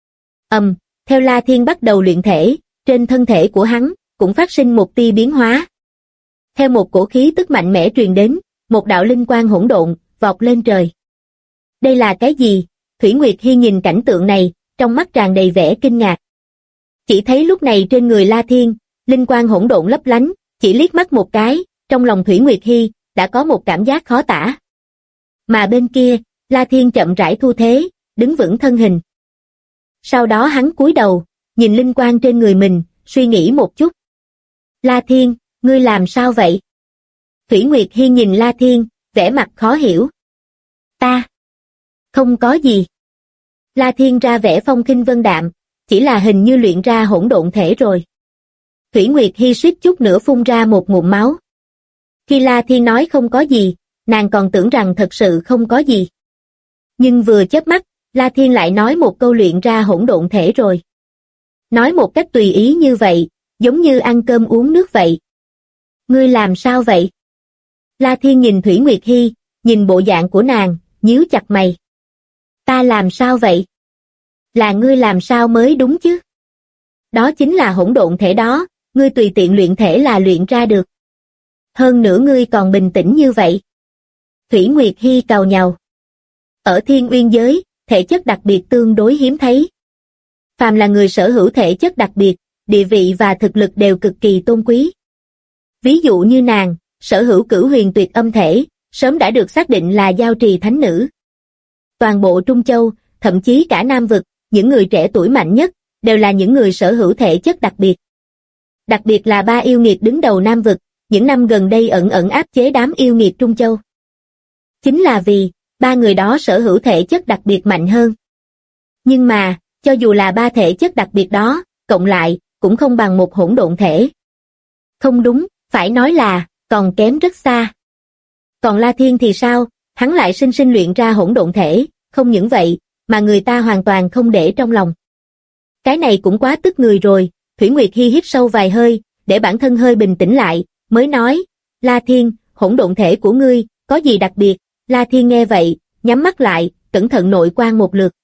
Theo La Thiên bắt đầu luyện thể, trên thân thể của hắn cũng phát sinh một tia biến hóa. Theo một cổ khí tức mạnh mẽ truyền đến, một đạo linh quang hỗn độn vọt lên trời. Đây là cái gì? Thủy Nguyệt Hy nhìn cảnh tượng này, trong mắt tràn đầy vẻ kinh ngạc. Chỉ thấy lúc này trên người La Thiên, linh quang hỗn độn lấp lánh, chỉ liếc mắt một cái, trong lòng Thủy Nguyệt Hy đã có một cảm giác khó tả. Mà bên kia, La Thiên chậm rãi thu thế, đứng vững thân hình. Sau đó hắn cúi đầu, nhìn linh quang trên người mình, suy nghĩ một chút. La Thiên, ngươi làm sao vậy? Thủy Nguyệt Hy nhìn La Thiên, vẻ mặt khó hiểu. Ta không có gì. La Thiên ra vẻ phong khinh vân đạm, chỉ là hình như luyện ra hỗn độn thể rồi. Thủy Nguyệt Hy suýt chút nữa phun ra một ngụm máu. Khi La Thiên nói không có gì, nàng còn tưởng rằng thật sự không có gì. Nhưng vừa chớp mắt, La Thiên lại nói một câu luyện ra hỗn độn thể rồi. Nói một cách tùy ý như vậy, giống như ăn cơm uống nước vậy. Ngươi làm sao vậy? La Thiên nhìn Thủy Nguyệt Hy, nhìn bộ dạng của nàng, nhíu chặt mày. Ta làm sao vậy? Là ngươi làm sao mới đúng chứ? Đó chính là hỗn độn thể đó, ngươi tùy tiện luyện thể là luyện ra được. Hơn nữa ngươi còn bình tĩnh như vậy. Thủy Nguyệt Hy càu nhàu. Ở Thiên Uyên giới, thể chất đặc biệt tương đối hiếm thấy. Phàm là người sở hữu thể chất đặc biệt, địa vị và thực lực đều cực kỳ tôn quý. Ví dụ như nàng, sở hữu Cửu Huyền Tuyệt Âm thể, sớm đã được xác định là Giao Trì thánh nữ. Toàn bộ Trung Châu, thậm chí cả Nam vực, những người trẻ tuổi mạnh nhất, đều là những người sở hữu thể chất đặc biệt. Đặc biệt là ba yêu nghiệt đứng đầu Nam vực, những năm gần đây ẩn ẩn áp chế đám yêu nghiệt Trung Châu. Chính là vì, ba người đó sở hữu thể chất đặc biệt mạnh hơn. Nhưng mà, cho dù là ba thể chất đặc biệt đó, cộng lại, cũng không bằng một hỗn độn thể. Không đúng, phải nói là, còn kém rất xa. Còn La Thiên thì sao, hắn lại sinh sinh luyện ra hỗn độn thể, không những vậy, mà người ta hoàn toàn không để trong lòng. Cái này cũng quá tức người rồi, Thủy Nguyệt Hy hít sâu vài hơi, để bản thân hơi bình tĩnh lại, mới nói, La Thiên, hỗn độn thể của ngươi, có gì đặc biệt? La Thiên nghe vậy, nhắm mắt lại, cẩn thận nội quan một lượt.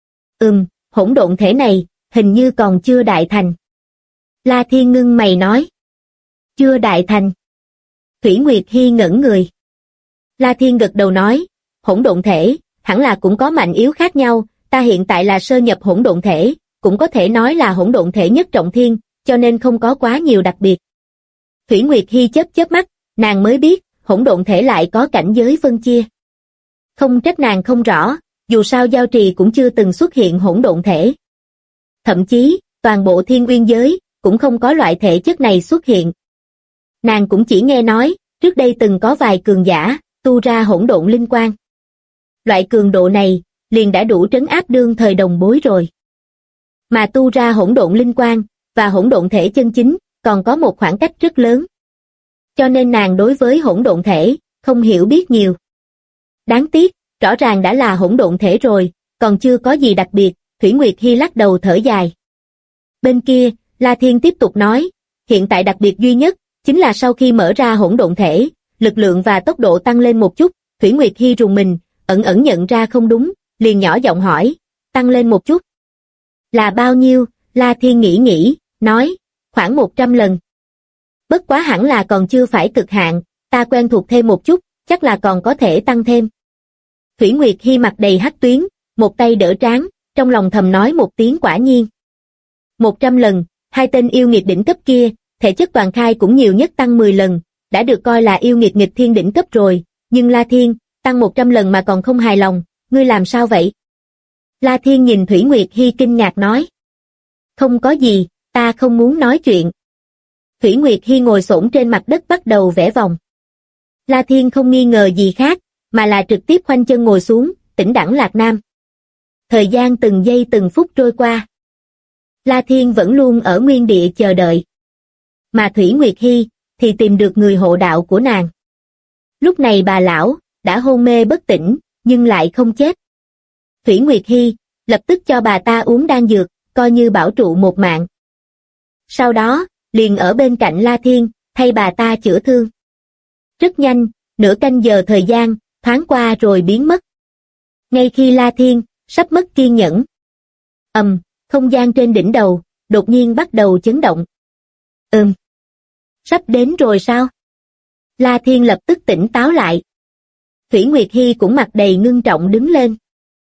Hỗn độn thể này, hình như còn chưa đại thành. La Thiên ngưng mày nói. Chưa đại thành. Thủy Nguyệt Hy ngẩn người. La Thiên gật đầu nói, hỗn độn thể, hẳn là cũng có mạnh yếu khác nhau, ta hiện tại là sơ nhập hỗn độn thể, cũng có thể nói là hỗn độn thể nhất trọng thiên, cho nên không có quá nhiều đặc biệt. Thủy Nguyệt Hy chớp mắt, nàng mới biết, hỗn độn thể lại có cảnh giới phân chia. Không trách nàng không rõ, dù sao Giao Trì cũng chưa từng xuất hiện hỗn độn thể. Thậm chí, toàn bộ Thiên Uyên giới, cũng không có loại thể chất này xuất hiện. Nàng cũng chỉ nghe nói, trước đây từng có vài cường giả, tu ra hỗn độn linh quang. Loại cường độ này, liền đã đủ trấn áp đương thời đồng bối rồi. Mà tu ra hỗn độn linh quang, và hỗn độn thể chân chính, còn có một khoảng cách rất lớn. Cho nên nàng đối với hỗn độn thể, không hiểu biết nhiều. Đáng tiếc, rõ ràng đã là hỗn độn thể rồi, còn chưa có gì đặc biệt, Thủy Nguyệt Hy lắc đầu thở dài. Bên kia, La Thiên tiếp tục nói, hiện tại đặc biệt duy nhất, chính là sau khi mở ra hỗn độn thể, lực lượng và tốc độ tăng lên một chút. Thủy Nguyệt Hy rùng mình, ẩn ẩn nhận ra không đúng, liền nhỏ giọng hỏi, tăng lên một chút. Là bao nhiêu? La Thiên nghĩ, nói, khoảng 100 lần. Bất quá hẳn là còn chưa phải cực hạn, ta quen thuộc thêm một chút, chắc là còn có thể tăng thêm. Thủy Nguyệt Hy mặt đầy hắc tuyến, một tay đỡ trán, trong lòng thầm nói một tiếng quả nhiên. 100 lần, hai tên yêu nghiệt đỉnh cấp kia, thể chất toàn khai cũng nhiều nhất tăng 10 lần, đã được coi là yêu nghiệt nghịch thiên đỉnh cấp rồi, nhưng La Thiên, tăng 100 lần mà còn không hài lòng, ngươi làm sao vậy? La Thiên nhìn Thủy Nguyệt Hy kinh ngạc nói. Không có gì, ta không muốn nói chuyện. Thủy Nguyệt Hy ngồi xổm trên mặt đất bắt đầu vẽ vòng. La Thiên không nghi ngờ gì khác, mà là trực tiếp khoanh chân ngồi xuống, tĩnh đẳng Lạc Nam. Thời gian từng giây từng phút trôi qua. La Thiên vẫn luôn ở nguyên địa chờ đợi. Mà Thủy Nguyệt Hy thì tìm được người hộ đạo của nàng. Lúc này bà lão đã hôn mê bất tỉnh, nhưng lại không chết. Thủy Nguyệt Hy lập tức cho bà ta uống đan dược, coi như bảo trụ một mạng. Sau đó, liền ở bên cạnh La Thiên, thay bà ta chữa thương. Rất nhanh, nửa canh giờ thời gian, thoáng qua rồi biến mất. Ngay khi La Thiên sắp mất kiên nhẫn. Không gian trên đỉnh đầu, đột nhiên bắt đầu chấn động. Sắp đến rồi sao? La Thiên lập tức tỉnh táo lại. Thủy Nguyệt Hy cũng mặt đầy ngưng trọng đứng lên.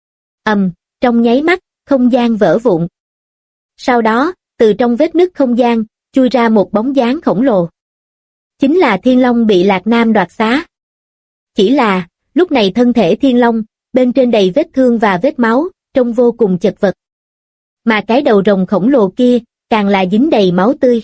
Trong nháy mắt, không gian vỡ vụn. Sau đó, từ trong vết nứt không gian, chui ra một bóng dáng khổng lồ. Chính là Thiên Long bị Lạc Nam đoạt xá. Chỉ là, lúc này thân thể Thiên Long, bên trên đầy vết thương và vết máu, trông vô cùng chật vật. Mà cái đầu rồng khổng lồ kia, càng là dính đầy máu tươi.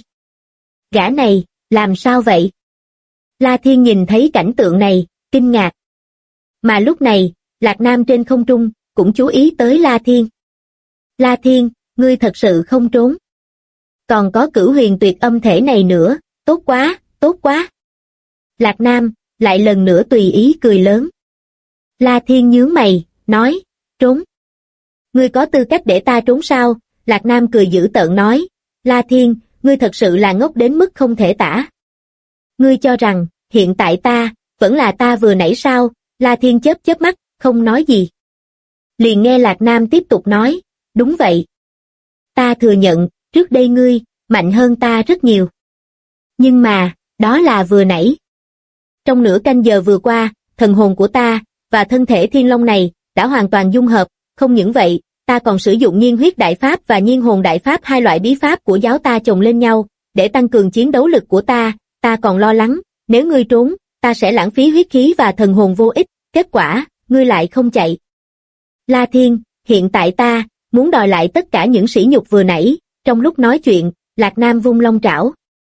Gã này, làm sao vậy? La Thiên nhìn thấy cảnh tượng này, kinh ngạc. Mà lúc này, Lạc Nam trên không trung, cũng chú ý tới La Thiên. La Thiên, ngươi thật sự không trốn. Còn có Cửu Huyền Tuyệt Âm thể này nữa, tốt quá, tốt quá. Lạc Nam, lại lần nữa tùy ý cười lớn. La Thiên nhướng mày, nói, trốn. Ngươi có tư cách để ta trốn sao? Lạc Nam cười dữ tợn nói, La Thiên, ngươi thật sự là ngốc đến mức không thể tả. Ngươi cho rằng, hiện tại ta, vẫn là ta vừa nãy sao? La Thiên chớp mắt, không nói gì. Liền nghe Lạc Nam tiếp tục nói, đúng vậy. Ta thừa nhận, trước đây ngươi, mạnh hơn ta rất nhiều. Nhưng mà, đó là vừa nãy. Trong nửa canh giờ vừa qua, thần hồn của ta, và thân thể Thiên Long này, đã hoàn toàn dung hợp, không những vậy, ta còn sử dụng nhiên huyết đại pháp và nhiên hồn đại pháp, hai loại bí pháp của giáo ta chồng lên nhau, để tăng cường chiến đấu lực của ta còn lo lắng, nếu ngươi trốn, ta sẽ lãng phí huyết khí và thần hồn vô ích, kết quả, ngươi lại không chạy. La Thiên, hiện tại ta, muốn đòi lại tất cả những sỉ nhục vừa nãy. Trong lúc nói chuyện, Lạc Nam vung long trảo.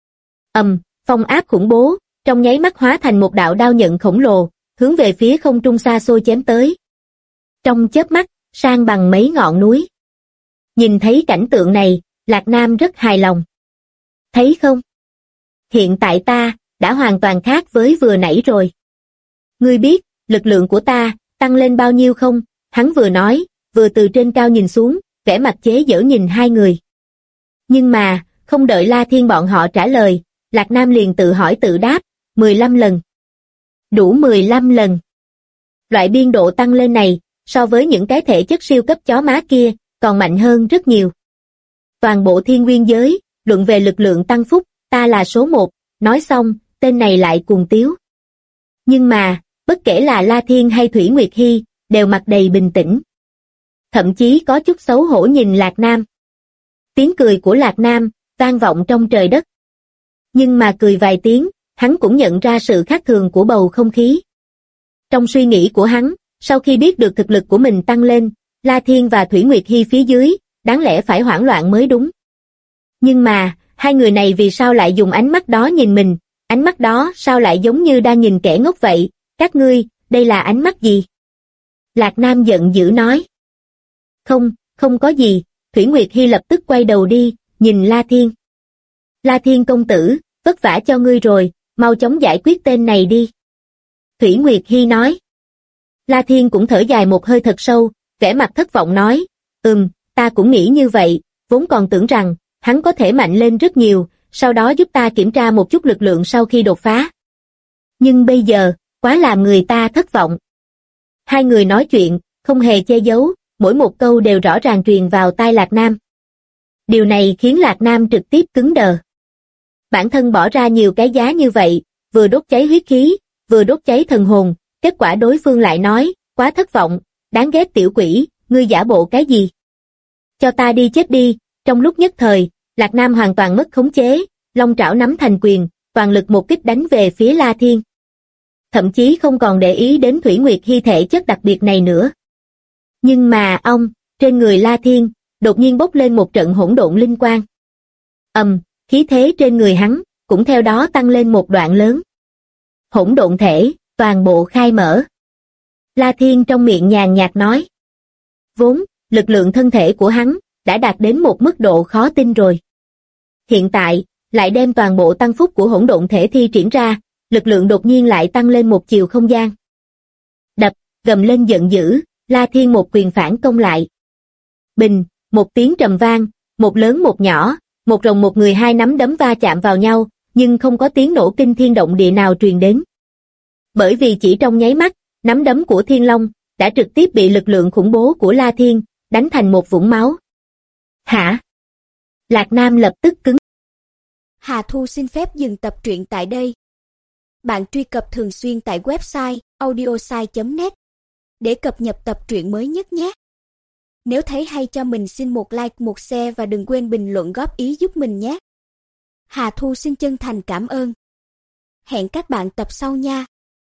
Phong áp khủng bố, trong nháy mắt hóa thành một đạo đao nhận khổng lồ, hướng về phía không trung xa xôi chém tới. Trong chớp mắt, san bằng mấy ngọn núi. Nhìn thấy cảnh tượng này, Lạc Nam rất hài lòng. Thấy không? Hiện tại ta, đã hoàn toàn khác với vừa nãy rồi. Ngươi biết, lực lượng của ta, tăng lên bao nhiêu không? Hắn vừa nói, vừa từ trên cao nhìn xuống, vẻ mặt chế giễu nhìn hai người. Nhưng mà, không đợi La Thiên bọn họ trả lời, Lạc Nam liền tự hỏi tự đáp, 15 lần. Đủ 15 lần. Loại biên độ tăng lên này, so với những cái thể chất siêu cấp chó má kia, còn mạnh hơn rất nhiều. Toàn bộ thiên nguyên giới, luận về lực lượng tăng phúc, ta là số 1, nói xong, tên này lại cuồng tiếu. Nhưng mà, bất kể là La Thiên hay Thủy Nguyệt Hy, đều mặt đầy bình tĩnh. Thậm chí có chút xấu hổ nhìn Lạc Nam. Tiếng cười của Lạc Nam, vang vọng trong trời đất. Nhưng mà cười vài tiếng, hắn cũng nhận ra sự khác thường của bầu không khí. Trong suy nghĩ của hắn, sau khi biết được thực lực của mình tăng lên, La Thiên và Thủy Nguyệt Hy phía dưới, đáng lẽ phải hoảng loạn mới đúng. Nhưng mà, hai người này vì sao lại dùng ánh mắt đó nhìn mình, ánh mắt đó sao lại giống như đang nhìn kẻ ngốc vậy, các ngươi, đây là ánh mắt gì? Lạc Nam giận dữ nói. Không có gì, Thủy Nguyệt Hy lập tức quay đầu đi, nhìn La Thiên. La Thiên công tử, vất vả cho ngươi rồi, mau chóng giải quyết tên này đi. Thủy Nguyệt Hy nói. La Thiên cũng thở dài một hơi thật sâu, vẻ mặt thất vọng nói, ta cũng nghĩ như vậy, vốn còn tưởng rằng, hắn có thể mạnh lên rất nhiều, sau đó giúp ta kiểm tra một chút lực lượng sau khi đột phá. Nhưng bây giờ, quá làm người ta thất vọng. Hai người nói chuyện, không hề che giấu, mỗi một câu đều rõ ràng truyền vào tai Lạc Nam. Điều này khiến Lạc Nam trực tiếp cứng đờ. Bản thân bỏ ra nhiều cái giá như vậy, vừa đốt cháy huyết khí, vừa đốt cháy thần hồn, kết quả đối phương lại nói, quá thất vọng, đáng ghét tiểu quỷ, ngươi giả bộ cái gì? Cho ta đi chết đi. Trong lúc nhất thời, Lạc Nam hoàn toàn mất khống chế, long trảo nắm thành quyền, toàn lực một kích đánh về phía La Thiên. Thậm chí không còn để ý đến Thủy Nguyệt Hy thể chất đặc biệt này nữa. Nhưng mà trên người La Thiên, đột nhiên bốc lên một trận hỗn độn linh quang. Khí thế trên người hắn, cũng theo đó tăng lên một đoạn lớn. Hỗn độn thể, toàn bộ khai mở. La Thiên trong miệng nhàn nhạt nói. Vốn, lực lượng thân thể của hắn, đã đạt đến một mức độ khó tin rồi. Hiện tại, lại đem toàn bộ tăng phúc của hỗn độn thể thi triển ra, lực lượng đột nhiên lại tăng lên một chiều không gian. Đập, gầm lên giận dữ, La Thiên một quyền phản công lại. Bình, một tiếng trầm vang, một lớn một nhỏ, một rồng một người hai nắm đấm va chạm vào nhau, nhưng không có tiếng nổ kinh thiên động địa nào truyền đến. Bởi vì chỉ trong nháy mắt, nắm đấm của Thiên Long đã trực tiếp bị lực lượng khủng bố của La Thiên đánh thành một vũng máu. Hả? Lạc Nam lập tức cứng. Hà Thu xin phép dừng tập truyện tại đây. Bạn truy cập thường xuyên tại website audiosai.net để cập nhật tập truyện mới nhất nhé. Nếu thấy hay cho mình xin một like, một share và đừng quên bình luận góp ý giúp mình nhé. Hà Thu xin chân thành cảm ơn. Hẹn các bạn tập sau nha.